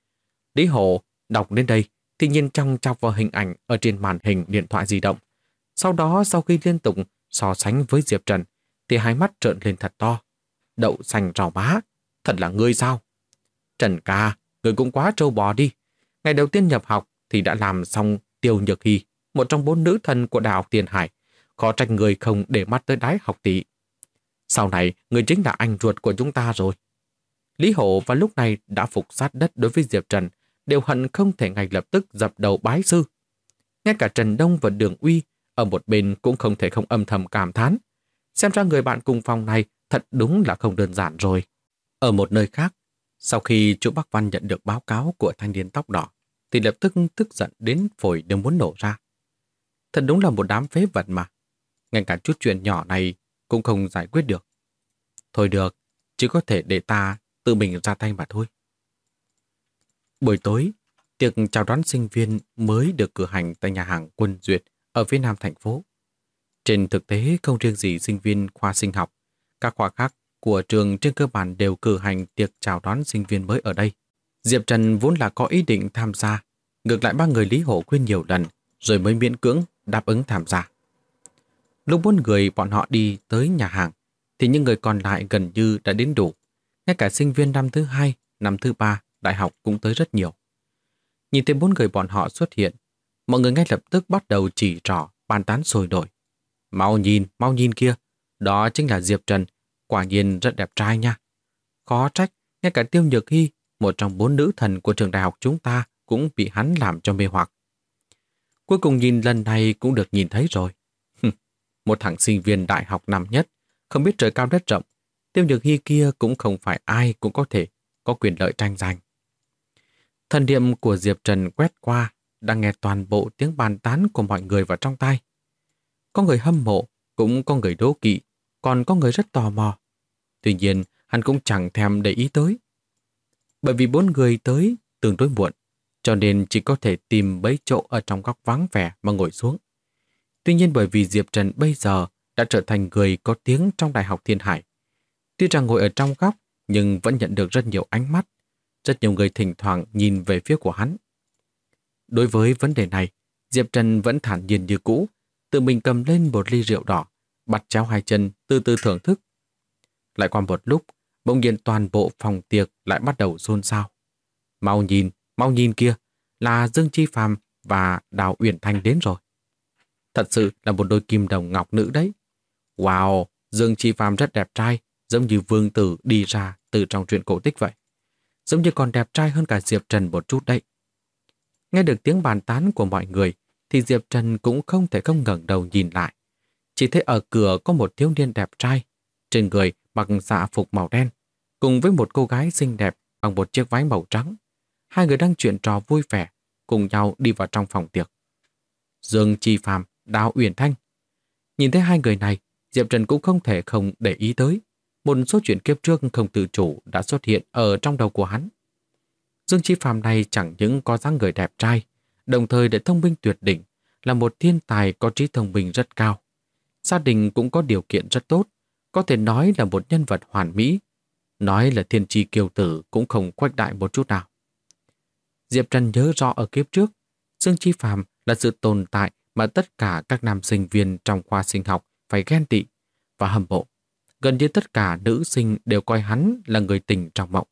Lý Hổ đọc đến đây thì nhìn chòng chọc vào hình ảnh ở trên màn hình điện thoại di động. Sau đó sau khi liên tục so sánh với Diệp Trần thì hai mắt trợn lên thật to. Đậu xanh rau má, thật là ngươi sao? Trần ca, ngươi cũng quá trâu bò đi. Ngày đầu tiên nhập học thì đã làm xong Tiêu Nhược Hy, một trong 4 nữ thần của Đại học Thiên Hải. Khó trách người không để mắt tới đái học tỷ. Sau này, người chính là anh ruột của chúng ta rồi. Lý Hổ vào lúc này đã phục sát đất đối với Diệp Trần, đều hận không thể ngay lập tức dập đầu bái sư. Ngay cả Trần Đông và Đường Uy ở một bên cũng không thể không âm thầm cảm thán. Xem ra người bạn cùng phòng này thật đúng là không đơn giản rồi. Ở một nơi khác, sau khi chú Bắc Văn nhận được báo cáo của thanh niên tóc đỏ, thì lập tức tức giận đến phổi đều muốn nổ ra. Thật đúng là một đám phế vật mà. Ngay cả chút chuyện nhỏ này cũng không giải quyết được. Thôi được, chỉ có thể để ta tự mình ra tay mà thôi. Buổi tối, tiệc chào đón sinh viên mới được cử hành tại nhà hàng Quân Duyệt ở phía nam thành phố. Trên thực tế không riêng gì sinh viên khoa sinh học, các khoa khác của trường trên cơ bản đều cử hành tiệc chào đón sinh viên mới ở đây. Diệp Trần vốn là có ý định tham gia, ngược lại ba người Lý Hổ khuyên nhiều lần rồi mới miễn cưỡng đáp ứng tham gia. Lúc 4 người bọn họ đi tới nhà hàng thì những người còn lại gần như đã đến đủ. Ngay cả sinh viên năm thứ 2, năm thứ 3 đại học cũng tới rất nhiều. Nhìn thấy 4 người bọn họ xuất hiện, Mọi người ngay lập tức bắt đầu chỉ trỏ, bàn tán sôi nổi. Mau nhìn kia, đó chính là Diệp Trần, quả nhiên rất đẹp trai nha. Khó trách, ngay cả Tiêu Nhược Hy, một trong 4 nữ thần của trường đại học chúng ta, cũng bị hắn làm cho mê hoặc. Cuối cùng nhìn lần này cũng được nhìn thấy rồi. Một thằng sinh viên đại học năm nhất, không biết trời cao đất rộng, Tiêu Nhược Hy kia cũng không phải ai cũng có thể có quyền lợi tranh giành. Thần niệm của Diệp Trần quét qua, đang nghe toàn bộ tiếng bàn tán của mọi người vào trong tai. Có người hâm mộ, cũng có người đố kỵ, còn có người rất tò mò. Tuy nhiên, hắn cũng chẳng thèm để ý tới. Bởi vì 4 người tới tương đối muộn, cho nên chỉ có thể tìm mấy chỗ ở trong góc vắng vẻ mà ngồi xuống. Tuy nhiên bởi vì Diệp Trần bây giờ đã trở thành người có tiếng trong Đại học Thiên Hải. Tuy rằng ngồi ở trong góc, nhưng vẫn nhận được rất nhiều ánh mắt. Rất nhiều người thỉnh thoảng nhìn về phía của hắn. Đối với vấn đề này, Diệp Trần vẫn thản nhiên như cũ, tự mình cầm lên một ly rượu đỏ, bắt chéo hai chân, từ từ thưởng thức. Lại qua một lúc, bỗng nhiên toàn bộ phòng tiệc lại bắt đầu xôn xao. Mau nhìn kia, là Dương Chi Phàm và Đào Uyển Thanh đến rồi. Thật sự là một đôi kim đồng ngọc nữ đấy. Wow, Dương Chi Phàm rất đẹp trai, giống như vương tử đi ra từ trong truyện cổ tích vậy. Giống như còn đẹp trai hơn cả Diệp Trần một chút đấy. Nghe được tiếng bàn tán của mọi người, thì Diệp Trần cũng không thể không ngẩng đầu nhìn lại. Chỉ thấy ở cửa có một thiếu niên đẹp trai, trên người mặc dạ phục màu đen, cùng với một cô gái xinh đẹp bằng một chiếc váy màu trắng. Hai người đang chuyện trò vui vẻ, cùng nhau đi vào trong phòng tiệc. Dương Chi Phàm, Đào Uyển Thanh. Nhìn thấy hai người này, Diệp Trần cũng không thể không để ý tới. Một số chuyện kiếp trước không tự chủ đã xuất hiện ở trong đầu của hắn. Dương Chi Phàm này chẳng những có dáng người đẹp trai, đồng thời lại thông minh tuyệt đỉnh, là một thiên tài có trí thông minh rất cao. Gia đình cũng có điều kiện rất tốt, có thể nói là một nhân vật hoàn mỹ. Nói là thiên chi kiêu tử cũng không khuếch đại một chút nào. Diệp Trần nhớ rõ ở kiếp trước, Dương Chi Phàm là sự tồn tại mà tất cả các nam sinh viên trong khoa sinh học phải ghen tị và hâm mộ. Gần như tất cả nữ sinh đều coi hắn là người tình trong mộng.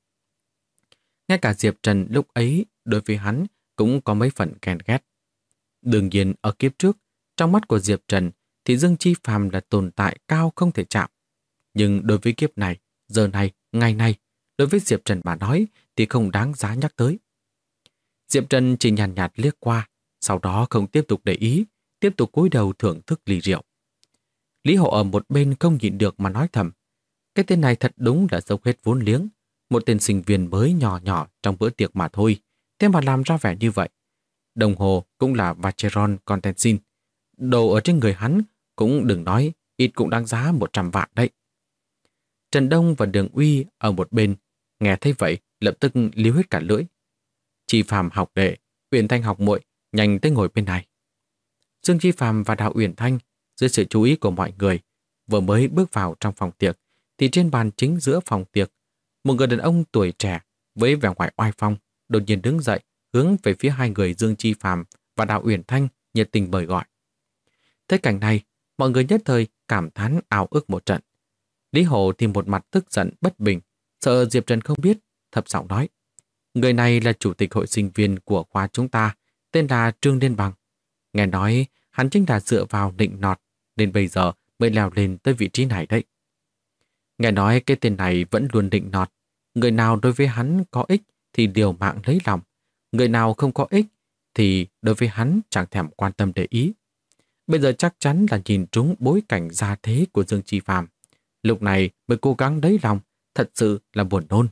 Ngay cả Diệp Trần lúc ấy đối với hắn cũng có mấy phần ghen ghét. Đương nhiên ở kiếp trước, trong mắt của Diệp Trần thì Dương Chi Phàm là tồn tại cao không thể chạm. Nhưng đối với kiếp này, giờ này, ngày này, đối với Diệp Trần mà nói thì không đáng giá nhắc tới. Diệp Trần chỉ nhàn nhạt liếc qua, sau đó không tiếp tục để ý, tiếp tục cúi đầu thưởng thức ly rượu. Lý Hổ ở một bên không nhịn được mà nói thầm. Cái tên này thật đúng là dốc hết vốn liếng. Một tên sinh viên mới nhỏ nhỏ trong bữa tiệc mà thôi, thế mà làm ra vẻ như vậy. Đồng hồ cũng là Vacheron Contensin. Đồ ở trên người hắn cũng đừng nói, ít cũng đáng giá 100 vạn đấy. Trần Đông và Đường Uy ở một bên, nghe thấy vậy lập tức líu hết cả lưỡi. Chi Phàm học đệ, Uyển Thanh học muội, nhanh tới ngồi bên này. Dương Chi Phàm và Đào Uyển Thanh dưới sự chú ý của mọi người vừa mới bước vào trong phòng tiệc thì trên bàn chính giữa phòng tiệc, một người đàn ông tuổi trẻ với vẻ ngoài oai phong đột nhiên đứng dậy hướng về phía hai người Dương Chi Phàm và Đào Uyển Thanh nhiệt tình mời gọi. Thấy cảnh này, mọi người nhất thời cảm thán ào ức một trận. Lý Hổ thì một mặt tức giận bất bình, sợ Diệp Trần không biết, thấp giọng nói: người này là chủ tịch hội sinh viên của khoa chúng ta, tên là Trương Liên Bằng. Nghe nói hắn chính là dựa vào nịnh nọt nên bây giờ mới leo lên tới vị trí này đấy. Nghe nói cái tên này vẫn luôn nịnh nọt, người nào đối với hắn có ích thì liều mạng lấy lòng, người nào không có ích thì đối với hắn chẳng thèm quan tâm để ý. Bây giờ chắc chắn là nhìn trúng bối cảnh gia thế của Dương Chi Phàm, lúc này mới cố gắng lấy lòng, thật sự là buồn nôn.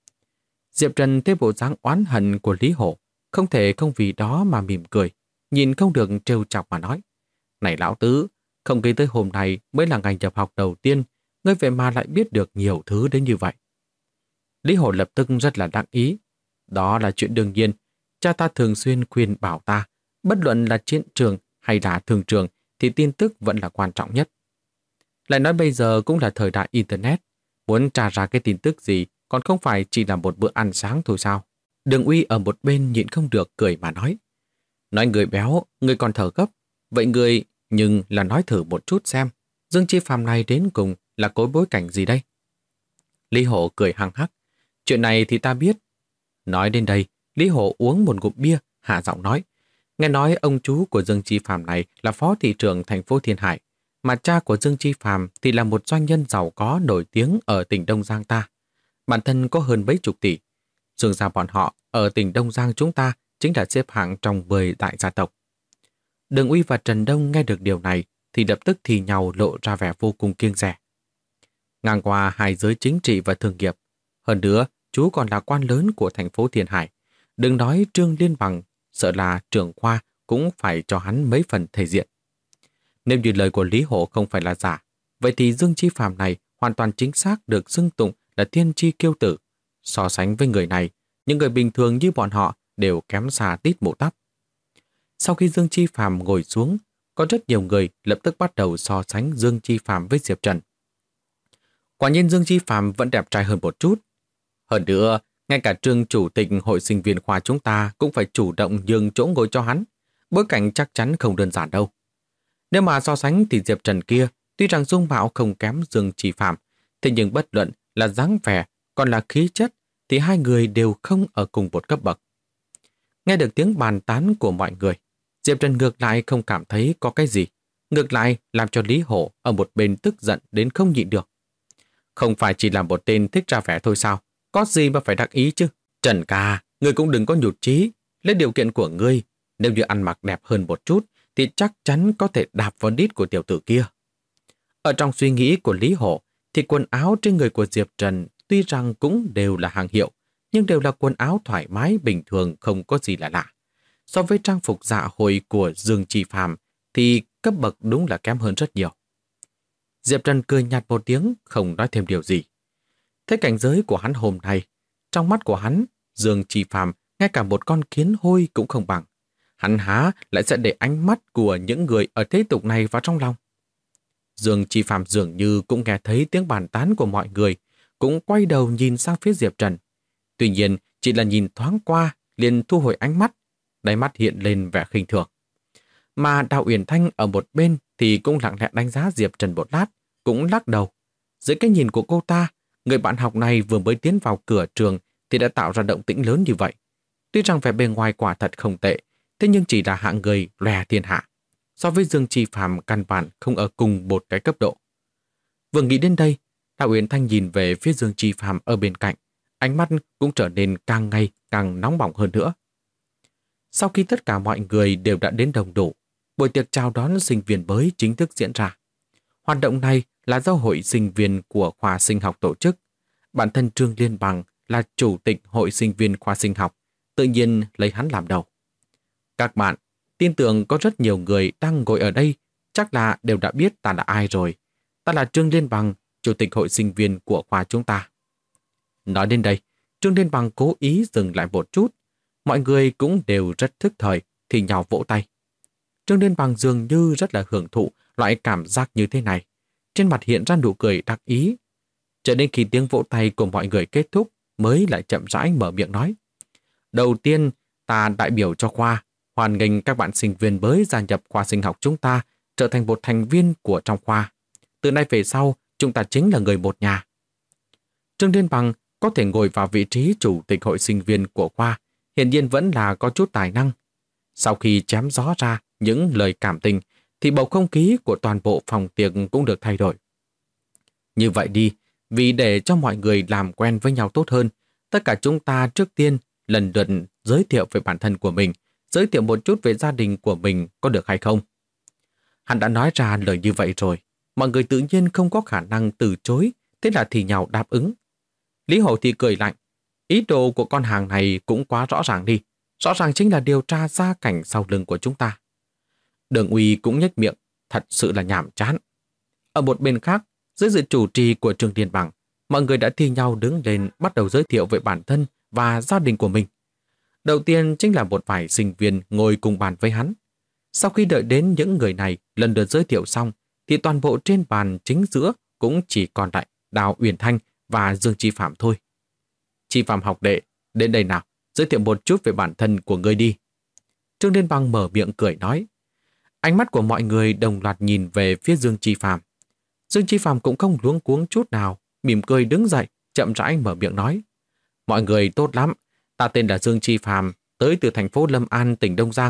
Diệp Trần thấy bộ dáng oán hận của Lý Hổ, không thể không vì đó mà mỉm cười, nhìn không được trêu chọc mà nói: này lão tứ, không nghĩ tới hôm nay mới là ngày nhập học đầu tiên, ngươi vậy mà lại biết được nhiều thứ đến như vậy. Lý Hổ lập tức rất là đắc ý. Đó là chuyện đương nhiên, cha ta thường xuyên khuyên bảo ta, bất luận là chiến trường hay là thường trường thì tin tức vẫn là quan trọng nhất. Lại nói bây giờ cũng là thời đại Internet, muốn tra ra cái tin tức gì còn không phải chỉ là một bữa ăn sáng thôi sao? Đường Uy ở một bên nhịn không được cười mà nói: nói người béo, người còn thở gấp, vậy người nhưng là nói thử một chút xem, Dương Chi Phàm này đến cùng là có bối cảnh gì đây? Lý Hổ cười hăng hắc: chuyện này thì ta biết. Nói đến đây, Lý Hổ uống một ngụm bia, hạ giọng nói: Nghe nói ông chú của Dương Chi Phàm này là phó thị trưởng thành phố Thiên Hải, mà cha của Dương Chi Phàm thì là một doanh nhân giàu có nổi tiếng ở tỉnh Đông Giang ta. Bản thân có hơn mấy chục tỷ. Dương gia bọn họ ở tỉnh Đông Giang chúng ta chính là xếp hạng trong 10 đại gia tộc. Đường Uy và Trần Đông nghe được điều này thì lập tức thì nhau lộ ra vẻ vô cùng kiêng dè. Ngang qua hai giới chính trị và thương nghiệp, hơn nữa chú còn là quan lớn của thành phố Thiên Hải. Đừng nói Trương Liên Bằng, sợ là trưởng khoa cũng phải cho hắn mấy phần thể diện. Nếu như lời của Lý Hổ không phải là giả, vậy thì Dương Chi Phàm này hoàn toàn chính xác được xưng tụng là thiên chi kiêu tử. So sánh với người này, những người bình thường như bọn họ đều kém xa tít mũ tóc. Sau khi Dương Chi Phàm ngồi xuống, có rất nhiều người lập tức bắt đầu so sánh Dương Chi Phàm với Diệp Trần. Quả nhiên Dương Chi Phàm vẫn đẹp trai hơn một chút. Hơn nữa, ngay cả Trương chủ tịch hội sinh viên khoa chúng ta cũng phải chủ động nhường chỗ ngồi cho hắn. Bối cảnh chắc chắn không đơn giản đâu. Nếu mà so sánh thì Diệp Trần kia, tuy rằng dung mạo không kém Dương Chi Phàm, thế nhưng bất luận là dáng vẻ còn là khí chất thì hai người đều không ở cùng một cấp bậc. Nghe được tiếng bàn tán của mọi người, Diệp Trần ngược lại không cảm thấy có cái gì. Ngược lại làm cho Lý Hổ ở một bên tức giận đến không nhịn được. Không phải chỉ là một tên thích ra vẻ thôi sao? Có gì mà phải đắc ý chứ? Trần ca, ngươi cũng đừng có nhụt chí. Lấy điều kiện của ngươi, nếu như ăn mặc đẹp hơn một chút thì chắc chắn có thể đạp vào đít của tiểu tử kia. Ở trong suy nghĩ của Lý Hổ thì quần áo trên người của Diệp Trần tuy rằng cũng đều là hàng hiệu, nhưng đều là quần áo thoải mái bình thường, không có gì là lạ. So với trang phục dạ hội của Dương Chi Phàm thì cấp bậc đúng là kém hơn rất nhiều. Diệp Trần cười nhạt một tiếng, không nói thêm điều gì. Thế cảnh giới của hắn hôm nay, trong mắt của hắn, Dương Chi Phàm ngay cả một con kiến hôi cũng không bằng. Hắn há lại sẽ để ánh mắt của những người ở thế tục này vào trong lòng. Dương Chi Phàm dường như cũng nghe thấy tiếng bàn tán của mọi người, cũng quay đầu nhìn sang phía Diệp Trần. Tuy nhiên, chỉ là nhìn thoáng qua, liền thu hồi ánh mắt, đáy mắt hiện lên vẻ khinh thường. Mà Đào Uyển Thanh ở một bên thì cũng lặng lẽ đánh giá Diệp Trần một lát, cũng lắc đầu. Dưới cái nhìn của cô ta, người bạn học này vừa mới tiến vào cửa trường thì đã tạo ra động tĩnh lớn như vậy. Tuy rằng vẻ bề ngoài quả thật không tệ, thế nhưng chỉ là hạng người lòe thiên hạ. So với Dương Chi Phàm căn bản không ở cùng một cái cấp độ. Vừa nghĩ đến đây, Đào Uyển Thanh nhìn về phía Dương Chi Phàm ở bên cạnh, ánh mắt cũng trở nên càng ngày càng nóng bỏng hơn nữa. Sau khi tất cả mọi người đều đã đến đông đủ, buổi tiệc chào đón sinh viên mới chính thức diễn ra. Hoạt động này là do hội sinh viên của khoa sinh học tổ chức. Bản thân Trương Liên Bằng là chủ tịch hội sinh viên khoa sinh học, tự nhiên lấy hắn làm đầu. Các bạn, tin tưởng có rất nhiều người đang ngồi ở đây, chắc là đều đã biết ta là ai rồi. Ta là Trương Liên Bằng, chủ tịch hội sinh viên của khoa chúng ta. Nói đến đây, Trương Liên Bằng cố ý dừng lại một chút. Mọi người cũng đều rất thức thời, thì nhào vỗ tay. Trương Liên Bằng dường như rất là hưởng thụ loại cảm giác như thế này. Trên mặt hiện ra nụ cười đắc ý. Cho đến khi tiếng vỗ tay của mọi người kết thúc, mới lại chậm rãi mở miệng nói. Đầu tiên, ta đại biểu cho khoa, hoan nghênh các bạn sinh viên mới gia nhập khoa sinh học chúng ta, trở thành một thành viên của trong khoa. Từ nay về sau, chúng ta chính là người một nhà. Trương Liên Bằng có thể ngồi vào vị trí chủ tịch hội sinh viên của khoa, hiển nhiên vẫn là có chút tài năng. Sau khi chém gió ra những lời cảm tình, thì bầu không khí của toàn bộ phòng tiệc cũng được thay đổi. Như vậy đi, vì để cho mọi người làm quen với nhau tốt hơn, tất cả chúng ta trước tiên lần lượt giới thiệu về bản thân của mình, giới thiệu một chút về gia đình của mình, có được hay không? Hắn đã nói ra lời như vậy rồi, mọi người tự nhiên không có khả năng từ chối, thế là thì nhào đáp ứng. Lý Hổ thì cười lạnh, ý đồ của con hàng này cũng quá rõ ràng đi, rõ ràng chính là điều tra gia cảnh sau lưng của chúng ta. Đường Uy cũng nhếch miệng, thật sự là nhàm chán. Ở một bên khác, dưới sự chủ trì của Trương Liên Bằng, mọi người đã thi nhau đứng lên bắt đầu giới thiệu về bản thân và gia đình của mình. Đầu tiên chính là một vài sinh viên ngồi cùng bàn với hắn. Sau khi đợi đến những người này lần lượt giới thiệu xong, thì toàn bộ trên bàn chính giữa cũng chỉ còn lại Đào Uyển Thanh và Dương Chi Phạm thôi. Chi Phạm học đệ, đến đây nào, giới thiệu một chút về bản thân của ngươi đi. Trương Liên Bằng mở miệng cười nói. Ánh mắt của mọi người đồng loạt nhìn về phía Dương Chi Phạm. Dương Chi Phạm cũng không luống cuống chút nào, mỉm cười đứng dậy, chậm rãi mở miệng nói. Mọi người tốt lắm, ta tên là Dương Chi Phạm, tới từ thành phố Lâm An, tỉnh Đông Giang.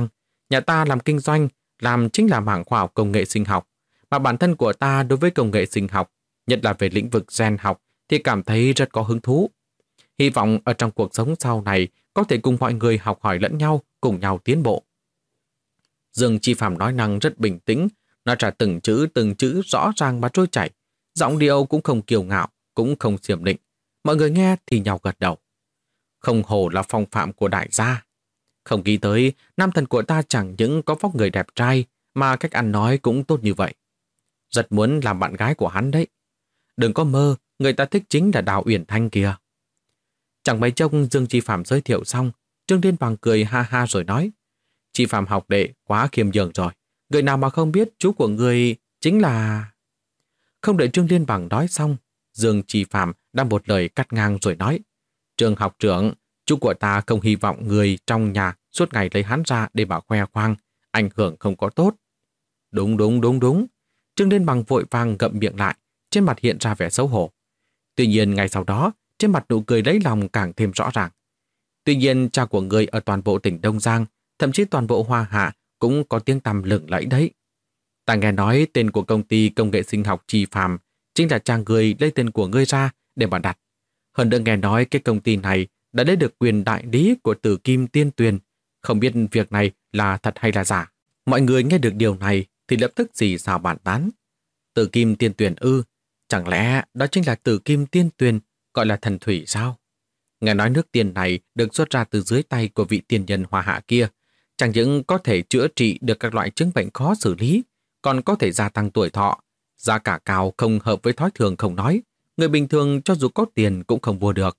Nhà ta làm kinh doanh, làm chính là mảng khoa học công nghệ sinh học. Mà bản thân của ta đối với công nghệ sinh học, nhất là về lĩnh vực gen học, thì cảm thấy rất có hứng thú. Hy vọng ở trong cuộc sống sau này có thể cùng mọi người học hỏi lẫn nhau, cùng nhau tiến bộ. Dương Chi Phạm nói năng rất bình tĩnh, nói ra từng chữ rõ ràng mà trôi chảy. Giọng điệu cũng không kiêu ngạo, cũng không xiểm định. Mọi người nghe thì nhau gật đầu. Không hổ là phong phạm của đại gia. Không nghĩ tới, nam thần của ta chẳng những có vóc người đẹp trai, mà cách ăn nói cũng tốt như vậy. Rất muốn làm bạn gái của hắn đấy. Đừng có mơ, người ta thích chính là Đào Uyển Thanh kìa. Chẳng mấy chốc Dương Chi Phạm giới thiệu xong, Trương Liên Bằng cười ha ha rồi nói, Chi Phạm học đệ quá khiêm nhường rồi. Người nào mà không biết chú của người chính là... Không đợi Trương Liên Bằng nói xong, Dương Chi Phạm đã một lời cắt ngang rồi nói, Trương học trưởng, chú của ta không hy vọng người trong nhà suốt ngày lấy hắn ra để bảo khoe khoang, ảnh hưởng không có tốt. Đúng. Trương Liên Bằng vội vàng ngậm miệng lại, trên mặt hiện ra vẻ xấu hổ. Tuy nhiên ngay sau đó, trên mặt nụ cười lấy lòng càng thêm rõ ràng. Tuy nhiên cha của người ở toàn bộ tỉnh Đông Giang, thậm chí toàn bộ Hoa Hạ cũng có tiếng tăm lừng lẫy đấy. Ta nghe nói tên của công ty công nghệ sinh học Chi Phạm chính là cha người lấy tên của ngươi ra để mà đặt. Hơn nữa nghe nói cái công ty này đã lấy được quyền đại lý của Tử Kim Tiên Tuyền. Không biết việc này là thật hay là giả. Mọi người nghe được điều này thì lập tức xì xào bàn tán. Tử Kim Tiên Tuyền ư? Chẳng lẽ đó chính là Tử Kim Tiên Tuyền gọi là thần thủy sao? Nghe nói nước tiền này được xuất ra từ dưới tay của vị tiền nhân Hoa Hạ kia. Chẳng những có thể chữa trị được các loại chứng bệnh khó xử lý, còn có thể gia tăng tuổi thọ. Giá cả cao không hợp với thói thường không nói. Người bình thường cho dù có tiền cũng không mua được.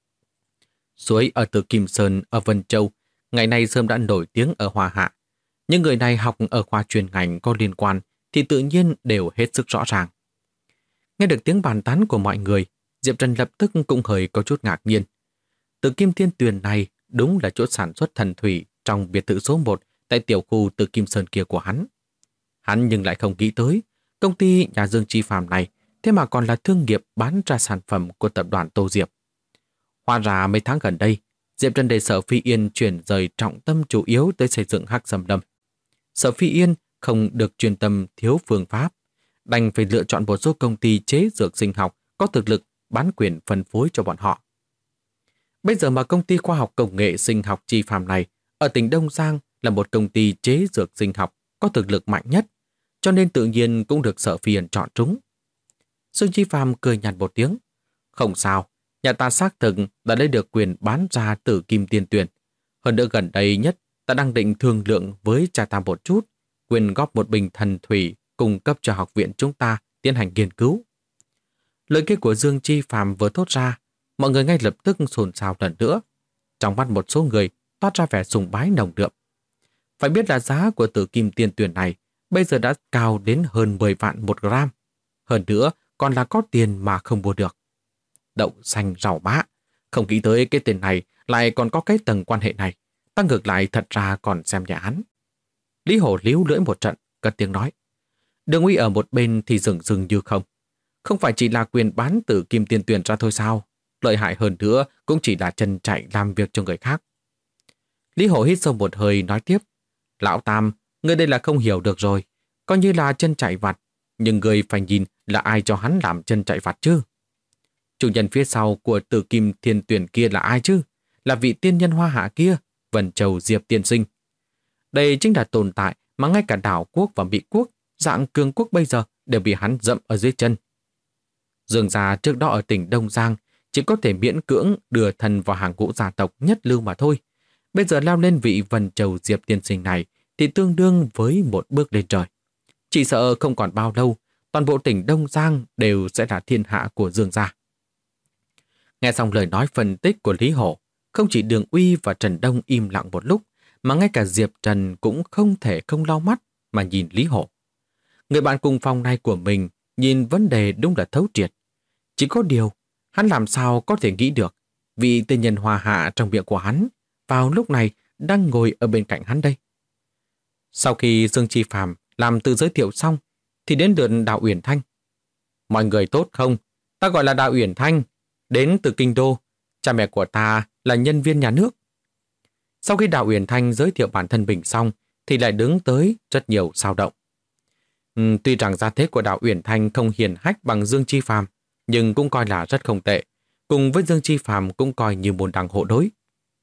Suối ở Tử Kim Sơn ở Vân Châu ngày nay sớm đã nổi tiếng ở Hoa Hạ. Những người này học ở khoa chuyên ngành có liên quan thì tự nhiên đều hết sức rõ ràng. Nghe được tiếng bàn tán của mọi người, Diệp Trần lập tức cũng hơi có chút ngạc nhiên. Tử Kim Tiên Tuyền này đúng là chỗ sản xuất thần thủy trong biệt thự số 1 tại tiểu khu Tử Kim Sơn kia của hắn. Hắn nhưng lại không nghĩ tới, công ty nhà Dương Chi Phạm này thế mà còn là thương nghiệp bán ra sản phẩm của tập đoàn Tô Diệp. Hóa ra mấy tháng gần đây, Diệp Trần để Sở Phi Yên chuyển rời trọng tâm chủ yếu tới xây dựng Hắc Sâm Lâm. Sở Phi Yên không được chuyên tâm thiếu phương pháp, đành phải lựa chọn một số công ty chế dược sinh học có thực lực bán quyền phân phối cho bọn họ. Bây giờ mà công ty khoa học công nghệ sinh học Chi Phạm này ở tỉnh Đông Giang là một công ty chế dược sinh học có thực lực mạnh nhất, cho nên tự nhiên cũng được Sở Phi Yên chọn trúng. Dương Chi Phạm cười nhạt một tiếng. Không sao, nhà ta xác thực đã lấy được quyền bán ra Tử Kim Tiên Tuyền. Hơn nữa gần đây nhất, ta đang định thương lượng với cha ta một chút, quyền góp một bình thần thủy cung cấp cho học viện chúng ta tiến hành nghiên cứu. Lời kêu của Dương Chi Phạm vừa thốt ra, mọi người ngay lập tức xôn xao lần nữa. Trong mắt một số người toát ra vẻ sùng bái nồng đượm. Phải biết là giá của Tử Kim Tiên Tuyền này bây giờ đã cao đến hơn 10 vạn một gram. Hơn nữa còn là có tiền mà không mua được. Đậu xanh rau má, không nghĩ tới cái tên này lại còn có cái tầng quan hệ này. Ta ngược lại thật ra còn xem nhà hắn. Lý Hổ líu lưỡi một trận, cất tiếng nói. Đường Uy ở một bên thì dừng như không. Không phải chỉ là quyền bán Tử Kim Tiên Tuyền ra thôi sao? Lợi hại hơn nữa cũng chỉ là chân chạy làm việc cho người khác. Lý Hổ hít sâu một hơi nói tiếp. Lão Tam, ngươi đây là không hiểu được rồi. Coi như là chân chạy vặt, nhưng người phải nhìn là ai cho hắn làm chân chạy vặt chứ. Chủ nhân phía sau của Tử Kim Thiên Tuyền kia là ai chứ? Là vị tiên nhân Hoa Hạ kia, Vân Châu Diệp Tiên Sinh. Đây chính là tồn tại mà ngay cả đảo quốc và Mỹ quốc, dạng cường quốc bây giờ đều bị hắn dẫm ở dưới chân. Dương gia trước đó ở tỉnh Đông Giang chỉ có thể miễn cưỡng đưa thân vào hàng ngũ gia tộc nhất lưu mà thôi. Bây giờ lao lên vị Vân Châu Diệp Tiên Sinh này thì tương đương với một bước lên trời. Chỉ sợ không còn bao lâu, toàn bộ tỉnh Đông Giang đều sẽ là thiên hạ của Dương gia. Nghe xong lời nói phân tích của Lý Hổ, không chỉ Đường Uy và Trần Đông im lặng một lúc, mà ngay cả Diệp Trần cũng không thể không lau mắt mà nhìn Lý Hổ. Người bạn cùng phòng này của mình nhìn vấn đề đúng là thấu triệt. Chỉ có điều, hắn làm sao có thể nghĩ được vị tên nhân Hoa Hạ trong miệng của hắn vào lúc này đang ngồi ở bên cạnh hắn đây. Sau khi Dương Chi Phạm làm tự giới thiệu xong, thì đến lượt Đào Uyển Thanh. Mọi người tốt không? Ta gọi là Đào Uyển Thanh, đến từ Kinh Đô. Cha mẹ của ta là nhân viên nhà nước. Sau khi Đào Uyển Thanh giới thiệu bản thân mình xong, thì lại đứng tới rất nhiều xao động. Tuy rằng gia thế của Đạo Uyển Thanh không hiển hách bằng Dương Chi Phàm, nhưng cũng coi là rất không tệ. Cùng với Dương Chi Phàm cũng coi như môn đăng hộ đối.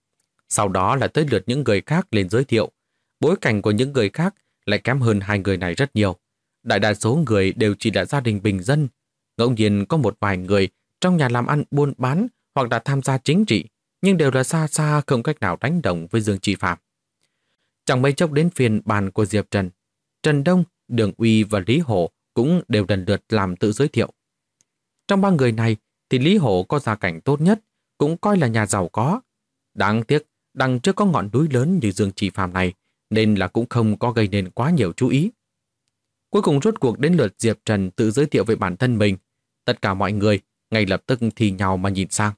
Sau đó là tới lượt những người khác lên giới thiệu. Bối cảnh của những người khác lại kém hơn hai người này rất nhiều. Đại đa số người đều chỉ là gia đình bình dân. Ngẫu nhiên có một vài người trong nhà làm ăn buôn bán hoặc là tham gia chính trị, nhưng đều là xa xa không cách nào đánh đồng với Dương Chi Phàm. Chẳng mấy chốc đến phiên bàn của Diệp Trần, Trần Đông, Đường Uy và Lý Hổ cũng đều lần lượt làm tự giới thiệu. Trong ba người này thì Lý Hổ có gia cảnh tốt nhất, cũng coi là nhà giàu có. Đáng tiếc, đằng trước có ngọn núi lớn như Dương Chi Phàm này, nên là cũng không có gây nên quá nhiều chú ý. Cuối cùng rốt cuộc đến lượt Diệp Trần tự giới thiệu về bản thân mình. Tất cả mọi người ngay lập tức thì nhau mà nhìn sang.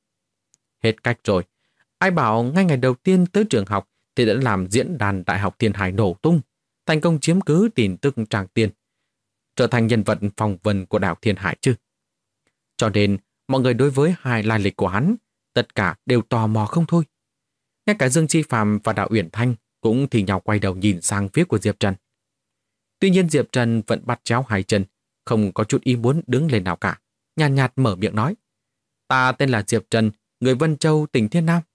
Hết cách rồi. Ai bảo ngay ngày đầu tiên tới trường học thì đã làm diễn đàn Đại học Thiên Hải nổ tung, thành công chiếm cứ tin tức tràng tiền, trở thành nhân vật phỏng vấn của Đại học Thiên Hải chứ. Cho nên, mọi người đối với hai lai lịch của hắn, tất cả đều tò mò không thôi. Ngay cả Dương Chi Phàm và Đạo Uyển Thanh cũng thì nhau quay đầu nhìn sang phía của Diệp Trần. Tuy nhiên Diệp Trần vẫn bắt chéo hai chân, không có chút ý muốn đứng lên nào cả, nhàn nhạt mở miệng nói: "Ta tên là Diệp Trần, người Vân Châu, tỉnh Thiên Nam."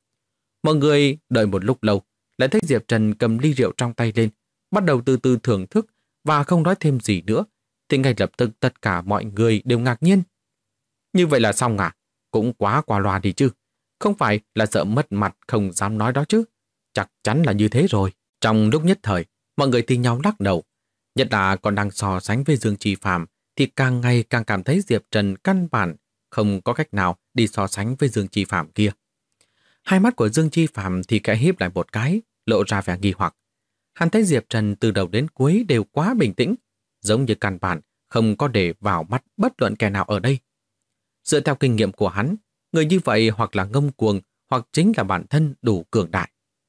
Mọi người đợi một lúc lâu, lại thấy Diệp Trần cầm ly rượu trong tay lên, bắt đầu từ từ thưởng thức và không nói thêm gì nữa, thì ngay lập tức tất cả mọi người đều ngạc nhiên. Như vậy là xong à? Cũng quá qua loa đi chứ. Không phải là sợ mất mặt không dám nói đó chứ. Chắc chắn là như thế rồi. Trong lúc nhất thời, mọi người thì nhau lắc đầu. Nhất là còn đang so sánh với Dương Chi Phàm thì càng ngày càng cảm thấy Diệp Trần căn bản không có cách nào đi so sánh với Dương Chi Phàm kia. Hai mắt của Dương Chi Phàm thì khẽ híp lại một cái, lộ ra vẻ nghi hoặc. Hắn thấy Diệp Trần từ đầu đến cuối đều quá bình tĩnh, giống như căn bản không có để vào mắt bất luận kẻ nào ở đây. Dựa theo kinh nghiệm của hắn, người như vậy hoặc là ngông cuồng, hoặc chính là bản thân đủ cường đại.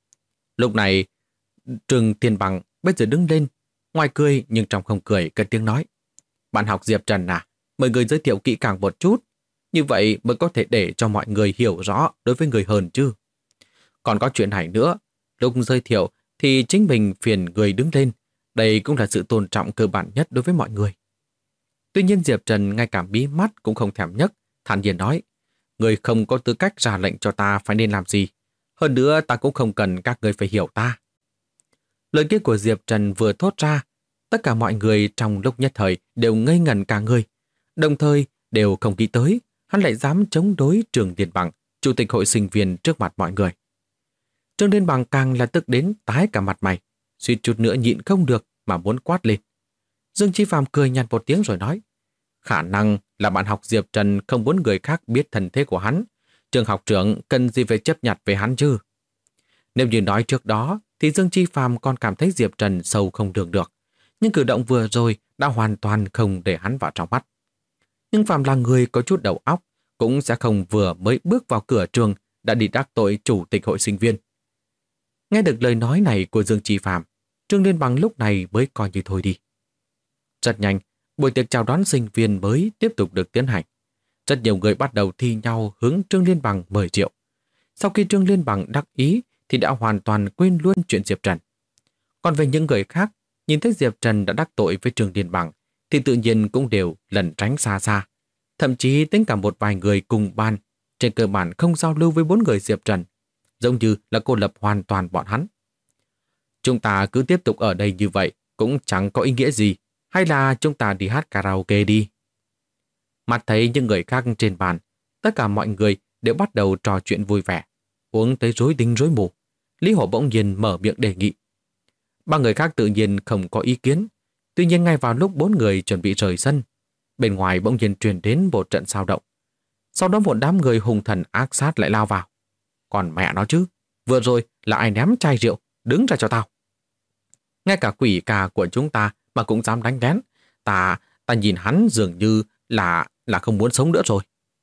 Lúc này, Trừng Thiên Bằng bây giờ đứng lên, ngoài cười nhưng trong không cười, cất tiếng nói: "Bạn học Diệp Trần à, mời người giới thiệu kỹ càng một chút, như vậy mới có thể để cho mọi người hiểu rõ đối với người hơn chứ. Còn có chuyện này nữa, lúc giới thiệu thì chính mình phiền người đứng lên, đây cũng là sự tôn trọng cơ bản nhất đối với mọi người." Tuy nhiên Diệp Trần ngay cả mí mắt cũng không thèm nhấc, thản nhiên nói: "Người không có tư cách ra lệnh cho ta phải nên làm gì. Hơn nữa ta cũng không cần các người phải hiểu ta." Lời kia của Diệp Trần vừa thốt ra, tất cả mọi người trong lúc nhất thời đều ngây ngẩn cả người, đồng thời đều không nghĩ tới hắn lại dám chống đối Trương Liên Bằng, chủ tịch hội sinh viên trước mặt mọi người. Trương Liên Bằng càng là tức đến tái cả mặt mày, suýt chút nữa nhịn không được mà muốn quát lên. Dương Chi Phàm cười nhạt một tiếng rồi nói: "Khả năng là bạn học Diệp Trần không muốn người khác biết thân thế của hắn. Trường học trưởng cần gì phải chấp nhặt về hắn chứ?" Nếu như nói trước đó thì Dương Chi Phàm còn cảm thấy Diệp Trần sâu không lường được, nhưng cử động vừa rồi đã hoàn toàn không để hắn vào trong mắt. Nhưng phàm là người có chút đầu óc cũng sẽ không vừa mới bước vào cửa trường đã đi đắc tội chủ tịch hội sinh viên. Nghe được lời nói này của Dương Chi Phàm, Trương Liên Bằng lúc này mới coi như thôi đi. Rất nhanh, buổi tiệc chào đón sinh viên mới tiếp tục được tiến hành. Rất nhiều người bắt đầu thi nhau hướng Trương Liên Bằng mời rượu. Sau khi Trương Liên Bằng đắc ý thì đã hoàn toàn quên luôn chuyện Diệp Trần. Còn về những người khác, nhìn thấy Diệp Trần đã đắc tội với Trương Liên Bằng thì tự nhiên cũng đều lẩn tránh xa xa. Thậm chí tính cả một vài người cùng ban trên cơ bản không giao lưu với bốn người Diệp Trần, giống như là cô lập hoàn toàn bọn hắn. Chúng ta cứ tiếp tục ở đây như vậy cũng chẳng có ý nghĩa gì, hay là chúng ta đi hát karaoke đi. Mặt thấy những người khác trên bàn, tất cả mọi người đều bắt đầu trò chuyện vui vẻ, uống tới rối tinh rối mù. Lý Hổ bỗng nhiên mở miệng đề nghị. Ba người khác tự nhiên không có ý kiến. Tuy nhiên ngay vào lúc bốn người chuẩn bị rời sân, bên ngoài bỗng nhiên truyền đến một trận xao động. Sau đó một đám người hung thần ác sát lại lao vào. Còn mẹ nó chứ, vừa rồi là ai ném chai rượu, đứng ra cho tao. Ngay cả quỷ cà của chúng ta mà cũng dám đánh đén. Ta nhìn hắn dường như là không muốn sống nữa rồi.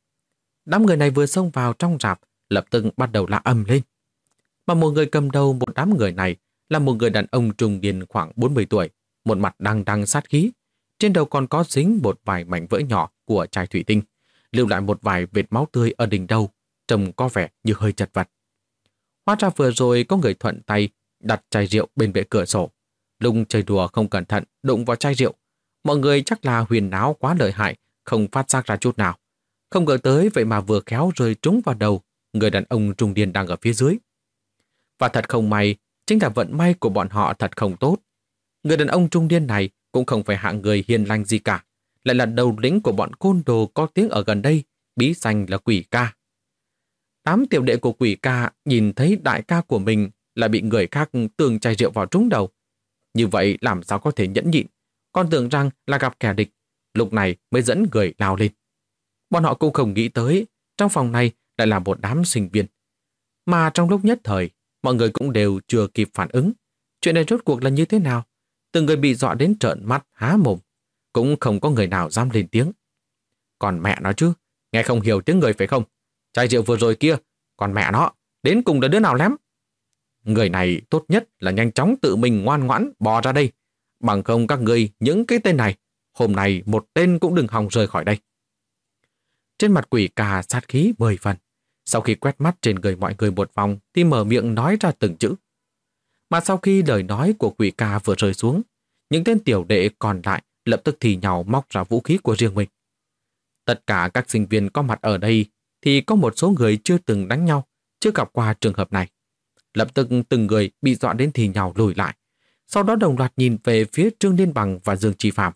Đám người này vừa xông vào trong rạp, lập tức bắt đầu la ầm lên. Mà một người cầm đầu một đám người này là một người đàn ông trung niên khoảng 40 tuổi, một mặt đằng đằng sát khí. Trên đầu còn có dính một vài mảnh vỡ nhỏ của chai thủy tinh, lưu lại một vài vệt máu tươi ở đỉnh đầu, trông có vẻ như hơi chật vật. Hóa ra vừa rồi có người thuận tay đặt chai rượu bên bệ cửa sổ. Lúc chơi đùa không cẩn thận đụng vào chai rượu. Mọi người chắc là huyền náo quá lợi hại, không phát giác ra chút nào. Không ngờ tới vậy mà vừa khéo rơi trúng vào đầu người đàn ông trung niên đang ở phía dưới. Và thật không may, chính là vận may của bọn họ thật không tốt. Người đàn ông trung niên này cũng không phải hạng người hiền lành gì cả, lại là đầu lĩnh của bọn côn đồ có tiếng ở gần đây, bí danh là Quỷ Ca. Đám tiểu đệ của Quỷ Ca nhìn thấy đại ca của mình lại bị người khác tường chai rượu vào trúng đầu. Như vậy làm sao có thể nhẫn nhịn, còn tưởng rằng là gặp kẻ địch, lúc này mới dẫn người lao lên. Bọn họ cũng không nghĩ tới, trong phòng này lại là một đám sinh viên. Mà trong lúc nhất thời, mọi người cũng đều chưa kịp phản ứng. Chuyện này rốt cuộc là như thế nào? Từng người bị dọa đến trợn mắt, há mồm. Cũng không có người nào dám lên tiếng. Còn mẹ nó chứ, nghe không hiểu tiếng người phải không? Chai rượu vừa rồi kia, còn mẹ nó, đến cùng là đứa nào lém? Người này tốt nhất là nhanh chóng tự mình ngoan ngoãn bò ra đây. Bằng không các người những cái tên này, hôm nay một tên cũng đừng hòng rời khỏi đây. Trên mặt Quỷ Ca sát khí 10 phần. Sau khi quét mắt trên người mọi người một vòng thì mở miệng nói ra từng chữ. Mà sau khi lời nói của Quỷ Ca vừa rơi xuống, những tên tiểu đệ còn lại lập tức thì nhào móc ra vũ khí của riêng mình. Tất cả các sinh viên có mặt ở đây thì có một số người chưa từng đánh nhau, chưa gặp qua trường hợp này. Lập tức từng người bị dọa đến thì nhào lùi lại, sau đó đồng loạt nhìn về phía Trương Liên Bằng và Dương Chi Phạm.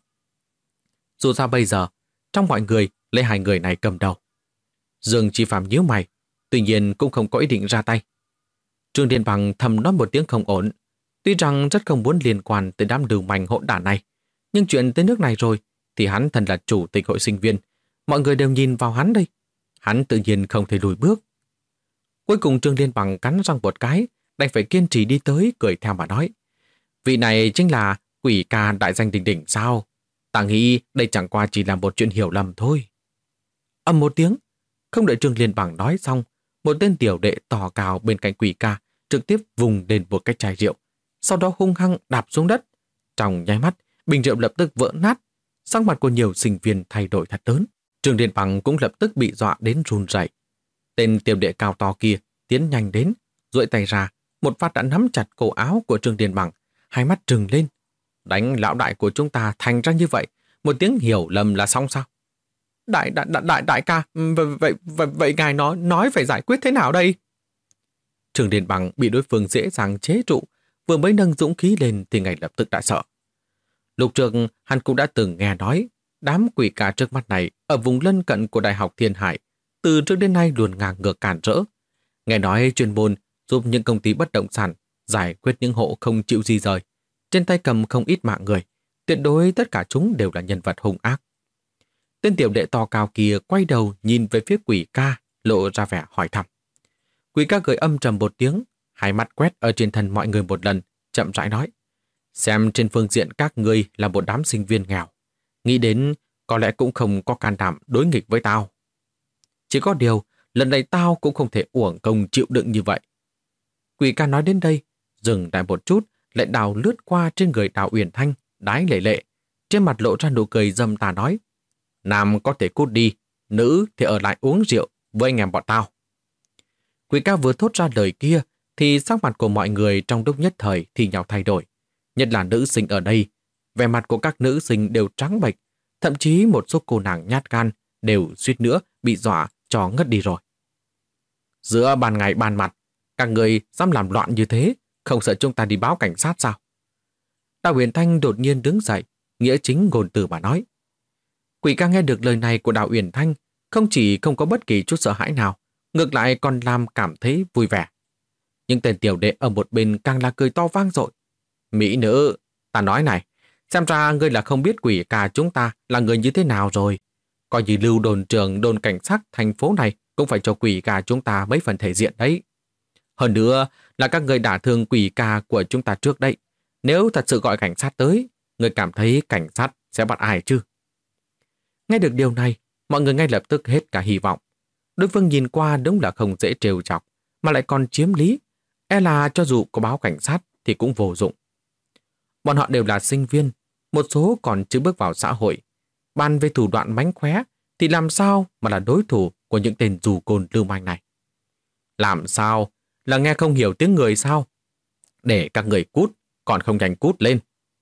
Dù sao bây giờ, trong mọi người lấy hai người này cầm đầu. Dương Chi Phạm nhíu mày, tuy nhiên cũng không có ý định ra tay. Trương Liên Bằng thầm nói một tiếng không ổn, tuy rằng rất không muốn liên quan tới đám lưu manh hỗn đản này, nhưng chuyện tới nước này rồi thì hắn thân là chủ tịch hội sinh viên, mọi người đều nhìn vào hắn đây. Hắn tự nhiên không thể lùi bước. Cuối cùng Trương Liên Bằng cắn răng một cái, đành phải kiên trì đi tới cười theo mà nói. Vị này chính là Quỷ Ca đại danh đỉnh đỉnh sao? Ta nghĩ đây chẳng qua chỉ là một chuyện hiểu lầm thôi. Ầm một tiếng, không đợi Trương Liên Bằng nói xong, một tên tiểu đệ to cao bên cạnh Quỷ Ca trực tiếp vùng lên một cái chai rượu, sau đó hung hăng đạp xuống đất. Trong nháy mắt, bình rượu lập tức vỡ nát, sắc mặt của nhiều sinh viên thay đổi thật lớn. Trương Liên Bằng cũng lập tức bị dọa đến run rẩy. Tên tiểu đệ cao to kia tiến nhanh đến, duỗi tay ra, một phát đã nắm chặt cổ áo của Trương Liên Bằng, hai mắt trừng lên. Đánh lão đại của chúng ta thành ra như vậy, một tiếng hiểu lầm là xong sao? Đại ca, vậy ngài nói phải giải quyết thế nào đây? Trương Liên Bằng bị đối phương dễ dàng chế trụ, vừa mới nâng dũng khí lên thì ngay lập tức đã sợ. Lúc trước hắn cũng đã từng nghe nói đám Quỷ Ca trước mắt này ở vùng lân cận của Đại học Thiên Hải từ trước đến nay luôn ngang ngược cản rỡ. Nghe nói chuyên môn giúp những công ty bất động sản giải quyết những hộ không chịu di rời, trên tay cầm không ít mạng người, tuyệt đối tất cả chúng đều là nhân vật hung ác. Tên tiểu đệ to cao kia quay đầu nhìn về phía Quỷ Ca, lộ ra vẻ hỏi thăm. Quỷ Ca gợi âm trầm một tiếng, hai mắt quét ở trên thân mọi người một lần, chậm rãi nói. Xem trên phương diện các ngươi là một đám sinh viên nghèo, nghĩ đến có lẽ cũng không có can đảm đối nghịch với tao. Chỉ có điều, lần này tao cũng không thể uổng công chịu đựng như vậy. Quỷ Ca nói đến đây, dừng lại một chút, lại đào lướt qua trên người Đào Uyển Thanh, đái lệ lệ, trên mặt lộ ra nụ cười dâm tà nói. Nam có thể cút đi, nữ thì ở lại uống rượu với anh em bọn tao. Quỷ Ca vừa thốt ra lời kia, thì sắc mặt của mọi người trong lúc nhất thời thì nhau thay đổi. Nhất là nữ sinh ở đây, vẻ mặt của các nữ sinh đều trắng bệch, thậm chí một số cô nàng nhát gan đều suýt nữa bị dọa cho ngất đi rồi. Giữa ban ngày ban mặt, các người dám làm loạn như thế, không sợ chúng ta đi báo cảnh sát sao? Đào Uyển Thanh đột nhiên đứng dậy, nghĩa chính ngôn từ mà nói. Quỷ Ca nghe được lời này của Đào Uyển Thanh, không chỉ không có bất kỳ chút sợ hãi nào, ngược lại còn làm cảm thấy vui vẻ. Nhưng tên tiểu đệ ở một bên càng là cười to vang dội. Mỹ nữ, ta nói này, xem ra ngươi là không biết Quỷ Ca chúng ta là người như thế nào rồi. Coi như lưu đồn trưởng đồn cảnh sát thành phố này cũng phải cho Quỷ Ca chúng ta mấy phần thể diện đấy. Hơn nữa là các người đả thương Quỷ Ca của chúng ta trước đây. Nếu thật sự gọi cảnh sát tới, người cảm thấy cảnh sát sẽ bắt ai chứ? Nghe được điều này, mọi người ngay lập tức hết cả hy vọng. Đối phương nhìn qua đúng là không dễ trêu chọc, mà lại còn chiếm lý. E là cho dù có báo cảnh sát thì cũng vô dụng. Bọn họ đều là sinh viên, một số còn chưa bước vào xã hội. Bàn về thủ đoạn mánh khóe thì làm sao mà là đối thủ của những tên dù côn lưu manh này? Làm sao? Là nghe không hiểu tiếng người sao? Để các người cút, còn không nhanh cút lên.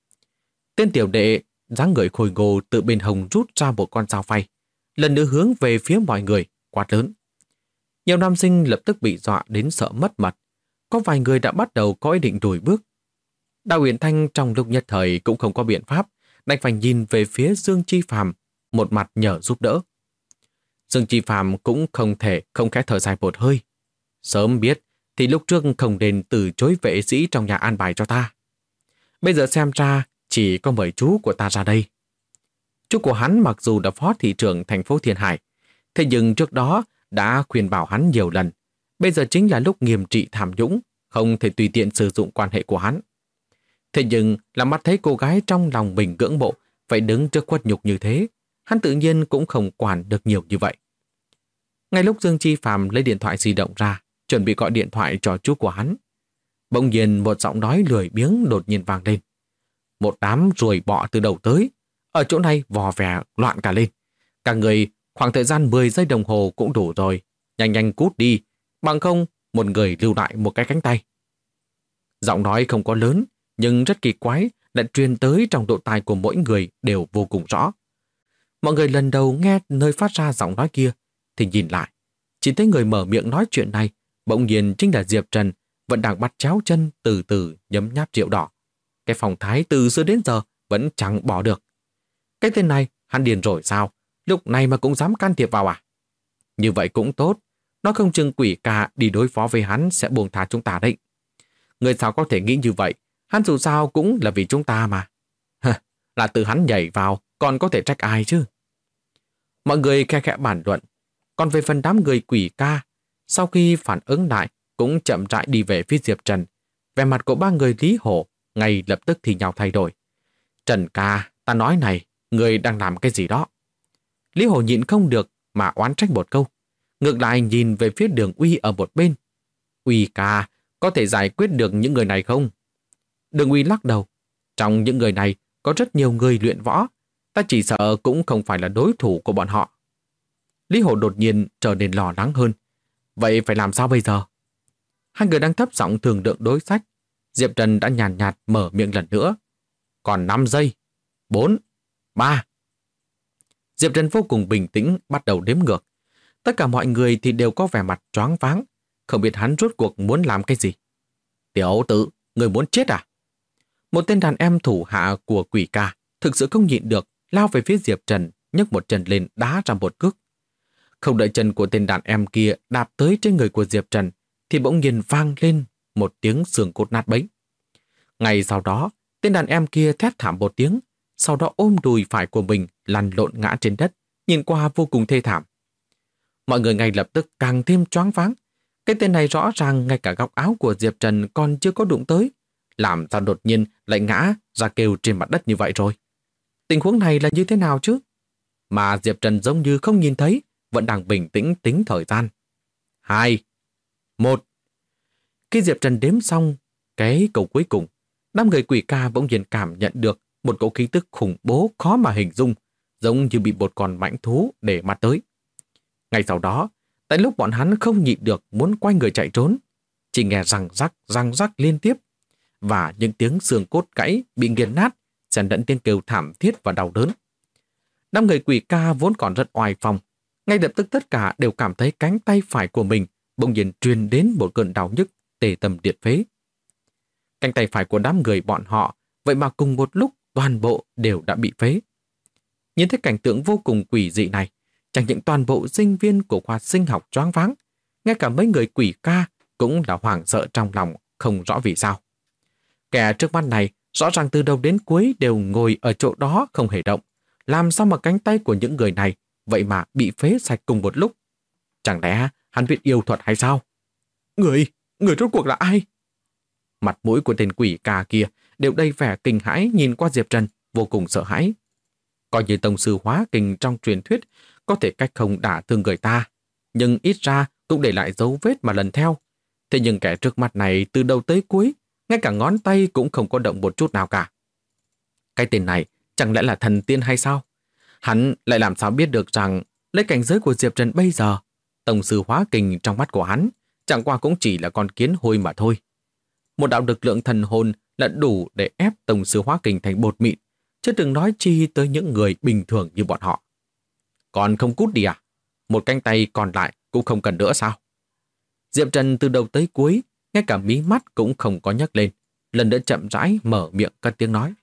Tên tiểu đệ dáng người khôi ngô từ bên hông rút ra một con dao phay, lần nữa hướng về phía mọi người, quát lớn. Nhiều nam sinh lập tức bị dọa đến sợ mất mật. Có vài người đã bắt đầu có ý định lùi bước. Đào Uyển Thanh trong lúc nhất thời cũng không có biện pháp, đành phải nhìn về phía Dương Chi Phàm, một mặt nhờ giúp đỡ. Dương Chi Phàm cũng không thể không khẽ thở dài một hơi. Sớm biết thì lúc trước không nên từ chối vệ sĩ trong nhà an bài cho ta. Bây giờ xem ra chỉ có mời chú của ta ra đây. Chú của hắn mặc dù là phó thị trưởng thành phố Thiên Hải, thế nhưng trước đó đã khuyên bảo hắn nhiều lần. Bây giờ chính là lúc nghiêm trị tham nhũng, không thể tùy tiện sử dụng quan hệ của hắn. Thế nhưng là mắt thấy cô gái trong lòng mình ngưỡng mộ phải đứng trước khuất nhục như thế, hắn tự nhiên cũng không quản được nhiều như vậy. Ngay lúc Dương Chi Phàm lấy điện thoại di động ra, chuẩn bị gọi điện thoại cho chú của hắn, bỗng nhiên một giọng nói lười biếng đột nhiên vang lên. Một đám ruồi bọ từ đầu tới, ở chỗ này vò vè loạn cả lên. Cả người khoảng thời gian 10 giây đồng hồ cũng đủ rồi, nhanh nhanh cút đi, bằng không một người lưu lại một cái cánh tay. Giọng nói không có lớn, nhưng rất kỳ quái, lại truyền tới trong độ tai của mỗi người đều vô cùng rõ. Mọi người lần đầu nghe nơi phát ra giọng nói kia, thì nhìn lại, chỉ thấy người mở miệng nói chuyện này, bỗng nhiên chính là Diệp Trần, vẫn đang bắt chéo chân từ từ nhấm nháp rượu đỏ. Cái phong thái từ xưa đến giờ vẫn chẳng bỏ được. Cái tên này, hắn điên rồi sao? Lúc này mà cũng dám can thiệp vào à? Như vậy cũng tốt, nó không chừng quỷ ca đi đối phó với hắn sẽ buông tha chúng ta đấy. Người sao có thể nghĩ như vậy? Hắn dù sao cũng là vì chúng ta mà. Là tự hắn nhảy vào, còn có thể trách ai chứ? Mọi người khe khẽ bàn luận. Còn về phần đám người quỷ ca, sau khi phản ứng lại, cũng chậm rãi đi về phía Diệp Trần. Vẻ mặt của ba người Lý Hổ ngay lập tức thì nhau thay đổi. Trần ca, ta nói này, người đang làm cái gì đó? Lý Hổ nhịn không được mà oán trách một câu. Ngược lại nhìn về phía Đường Uy ở một bên. Uy ca, có thể giải quyết được những người này không? Đường Uy lắc đầu. Trong những người này có rất nhiều người luyện võ. Ta chỉ sợ cũng không phải là đối thủ của bọn họ. Lý Hổ đột nhiên trở nên lo lắng hơn. Vậy phải làm sao bây giờ? Hai người đang thấp giọng thương lượng đối sách. Diệp Trần đã nhàn nhạt mở miệng lần nữa. Còn 5 giây. 4, 3. Diệp Trần vô cùng bình tĩnh bắt đầu đếm ngược. Tất cả mọi người thì đều có vẻ mặt choáng váng, không biết hắn rốt cuộc muốn làm cái gì. Tiểu tử, người muốn chết à? Một tên đàn em thủ hạ của quỷ ca thực sự không nhịn được, lao về phía Diệp Trần, nhấc một chân lên đá ra một cước. Không đợi chân của tên đàn em kia đạp tới trên người của Diệp Trần, thì bỗng nhiên vang lên một tiếng xương cốt nát bấy. Ngay sau đó, tên đàn em kia thét thảm một tiếng, sau đó ôm đùi phải của mình lăn lộn ngã trên đất, nhìn qua vô cùng thê thảm. Mọi người ngay lập tức càng thêm choáng váng. Cái tên này rõ ràng ngay cả góc áo của Diệp Trần còn chưa có đụng tới, làm sao đột nhiên lại ngã ra kêu trên mặt đất như vậy rồi? Tình huống này là như thế nào chứ? Mà Diệp Trần giống như không nhìn thấy, vẫn đang bình tĩnh tính thời gian. 2, 1. Khi Diệp Trần đếm xong cái câu cuối cùng, đám người quỷ ca bỗng nhiên cảm nhận được một cỗ khí tức khủng bố khó mà hình dung, giống như bị một con mãnh thú để mắt tới. Ngay sau đó, tại lúc bọn hắn không nhịn được muốn quay người chạy trốn, chỉ nghe răng rắc liên tiếp, và những tiếng xương cốt gãy bị nghiền nát, xen lẫn tiếng kêu thảm thiết và đau đớn. Đám người quỷ ca vốn còn rất oai phong, ngay lập tức tất cả đều cảm thấy cánh tay phải của mình bỗng nhiên truyền đến một cơn đau nhức tê tâm liệt phế. Cánh tay phải của đám người bọn họ vậy mà cùng một lúc toàn bộ đều đã bị phế. Nhìn thấy cảnh tượng vô cùng quỷ dị này, chẳng những toàn bộ sinh viên của khoa sinh học choáng váng, ngay cả mấy người quỷ ca cũng là hoảng sợ trong lòng, không rõ vì sao. Kẻ trước mắt này rõ ràng từ đầu đến cuối đều ngồi ở chỗ đó không hề động. Làm sao mà cánh tay của những người này vậy mà bị phế sạch cùng một lúc? Chẳng lẽ hắn biết yêu thuật hay sao? Người rốt cuộc là ai? Mặt mũi của tên quỷ ca kia đều đầy vẻ kinh hãi, nhìn qua Diệp Trần vô cùng sợ hãi. Coi như tông sư hóa kình trong truyền thuyết có thể cách không đả thương người ta, nhưng ít ra cũng để lại dấu vết mà lần theo. Thế nhưng kẻ trước mặt này từ đầu tới cuối, ngay cả ngón tay cũng không có động một chút nào cả. Cái tên này chẳng lẽ là thần tiên hay sao? Hắn lại làm sao biết được rằng lấy cảnh giới của Diệp Trần bây giờ, tông sư hóa kình trong mắt của hắn chẳng qua cũng chỉ là con kiến hôi mà thôi. một đạo lực lượng thần hồn là đủ để ép Tông sư hóa kình thành bột mịn, chứ đừng nói chi tới những người bình thường như bọn họ. Còn không cút đi à? Một cánh tay còn lại cũng không cần nữa sao? Diệp Trần từ đầu tới cuối, ngay cả mí mắt cũng không có nhấc lên, lần nữa chậm rãi mở miệng cất tiếng nói.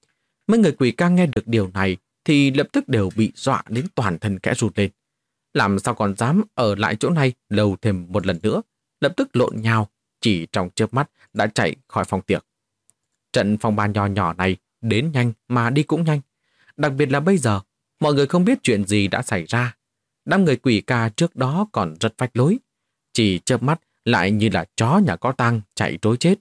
Mấy người quỷ ca nghe được điều này thì lập tức đều bị dọa đến toàn thân khẽ rụt lên. Làm sao còn dám ở lại chỗ này lâu thêm một lần nữa, lập tức lộn nhào, chỉ trong chớp mắt đã chạy khỏi phòng tiệc. Trận phòng ban nhỏ nhỏ này đến nhanh mà đi cũng nhanh. Đặc biệt là bây giờ, mọi người không biết chuyện gì đã xảy ra. Đám người quỷ ca trước đó còn rất phách lối, chỉ chớp mắt lại như là chó nhà có tang chạy trối chết.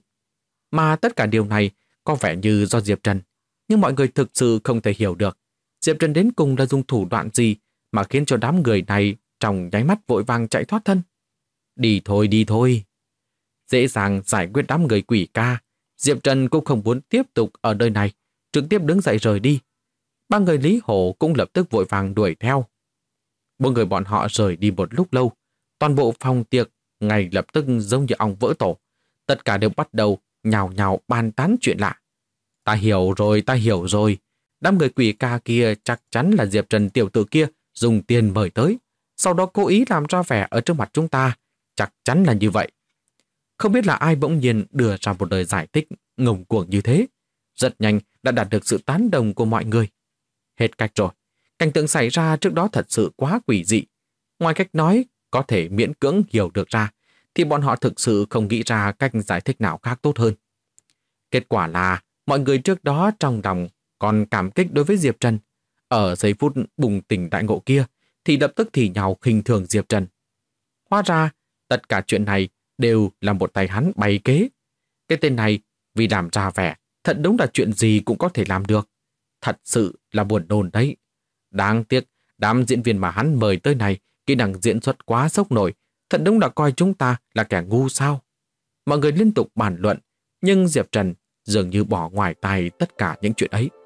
Mà tất cả điều này có vẻ như do Diệp Trần, nhưng mọi người thực sự không thể hiểu được Diệp Trần đến cùng là dùng thủ đoạn gì mà khiến cho đám người này trong nháy mắt vội vàng chạy thoát thân. Đi thôi, đi thôi. Dễ dàng giải quyết đám người quỷ ca, Diệp Trần cũng không muốn tiếp tục ở nơi này, trực tiếp đứng dậy rời đi. Ba người Lý Hổ cũng lập tức vội vàng đuổi theo. Bốn người bọn họ rời đi một lúc lâu, toàn bộ phòng tiệc ngay lập tức giống như ong vỡ tổ. Tất cả đều bắt đầu nhào nhào bàn tán chuyện lạ. Ta hiểu rồi, ta hiểu rồi. Đám người quỷ ca kia chắc chắn là Diệp Trần tiểu tử kia dùng tiền mời tới, sau đó cố ý làm ra vẻ ở trước mặt chúng ta. Chắc chắn là như vậy. Không biết là ai bỗng nhiên đưa ra một lời giải thích ngông cuồng như thế. Rất nhanh đã đạt được sự tán đồng của mọi người. Hết cách rồi. Cảnh tượng xảy ra trước đó thật sự quá quỷ dị. Ngoài cách nói có thể miễn cưỡng hiểu được ra, thì bọn họ thực sự không nghĩ ra cách giải thích nào khác tốt hơn. Kết quả là mọi người trước đó trong lòng còn cảm kích đối với Diệp Trần. Ở giây phút bùng tỉnh đại ngộ kia thì lập tức thì nhào khinh thường Diệp Trần. Hóa ra tất cả chuyện này đều là một tay hắn bày kế. Cái tên này vì làm ra vẻ thật đúng là chuyện gì cũng có thể làm được. Thật sự là buồn nôn đấy. Đáng tiếc đám diễn viên mà hắn mời tới này kỹ năng diễn xuất quá sốc nổi, thật đúng là coi chúng ta là kẻ ngu sao. Mọi người liên tục bàn luận, nhưng Diệp Trần dường như bỏ ngoài tai tất cả những chuyện ấy.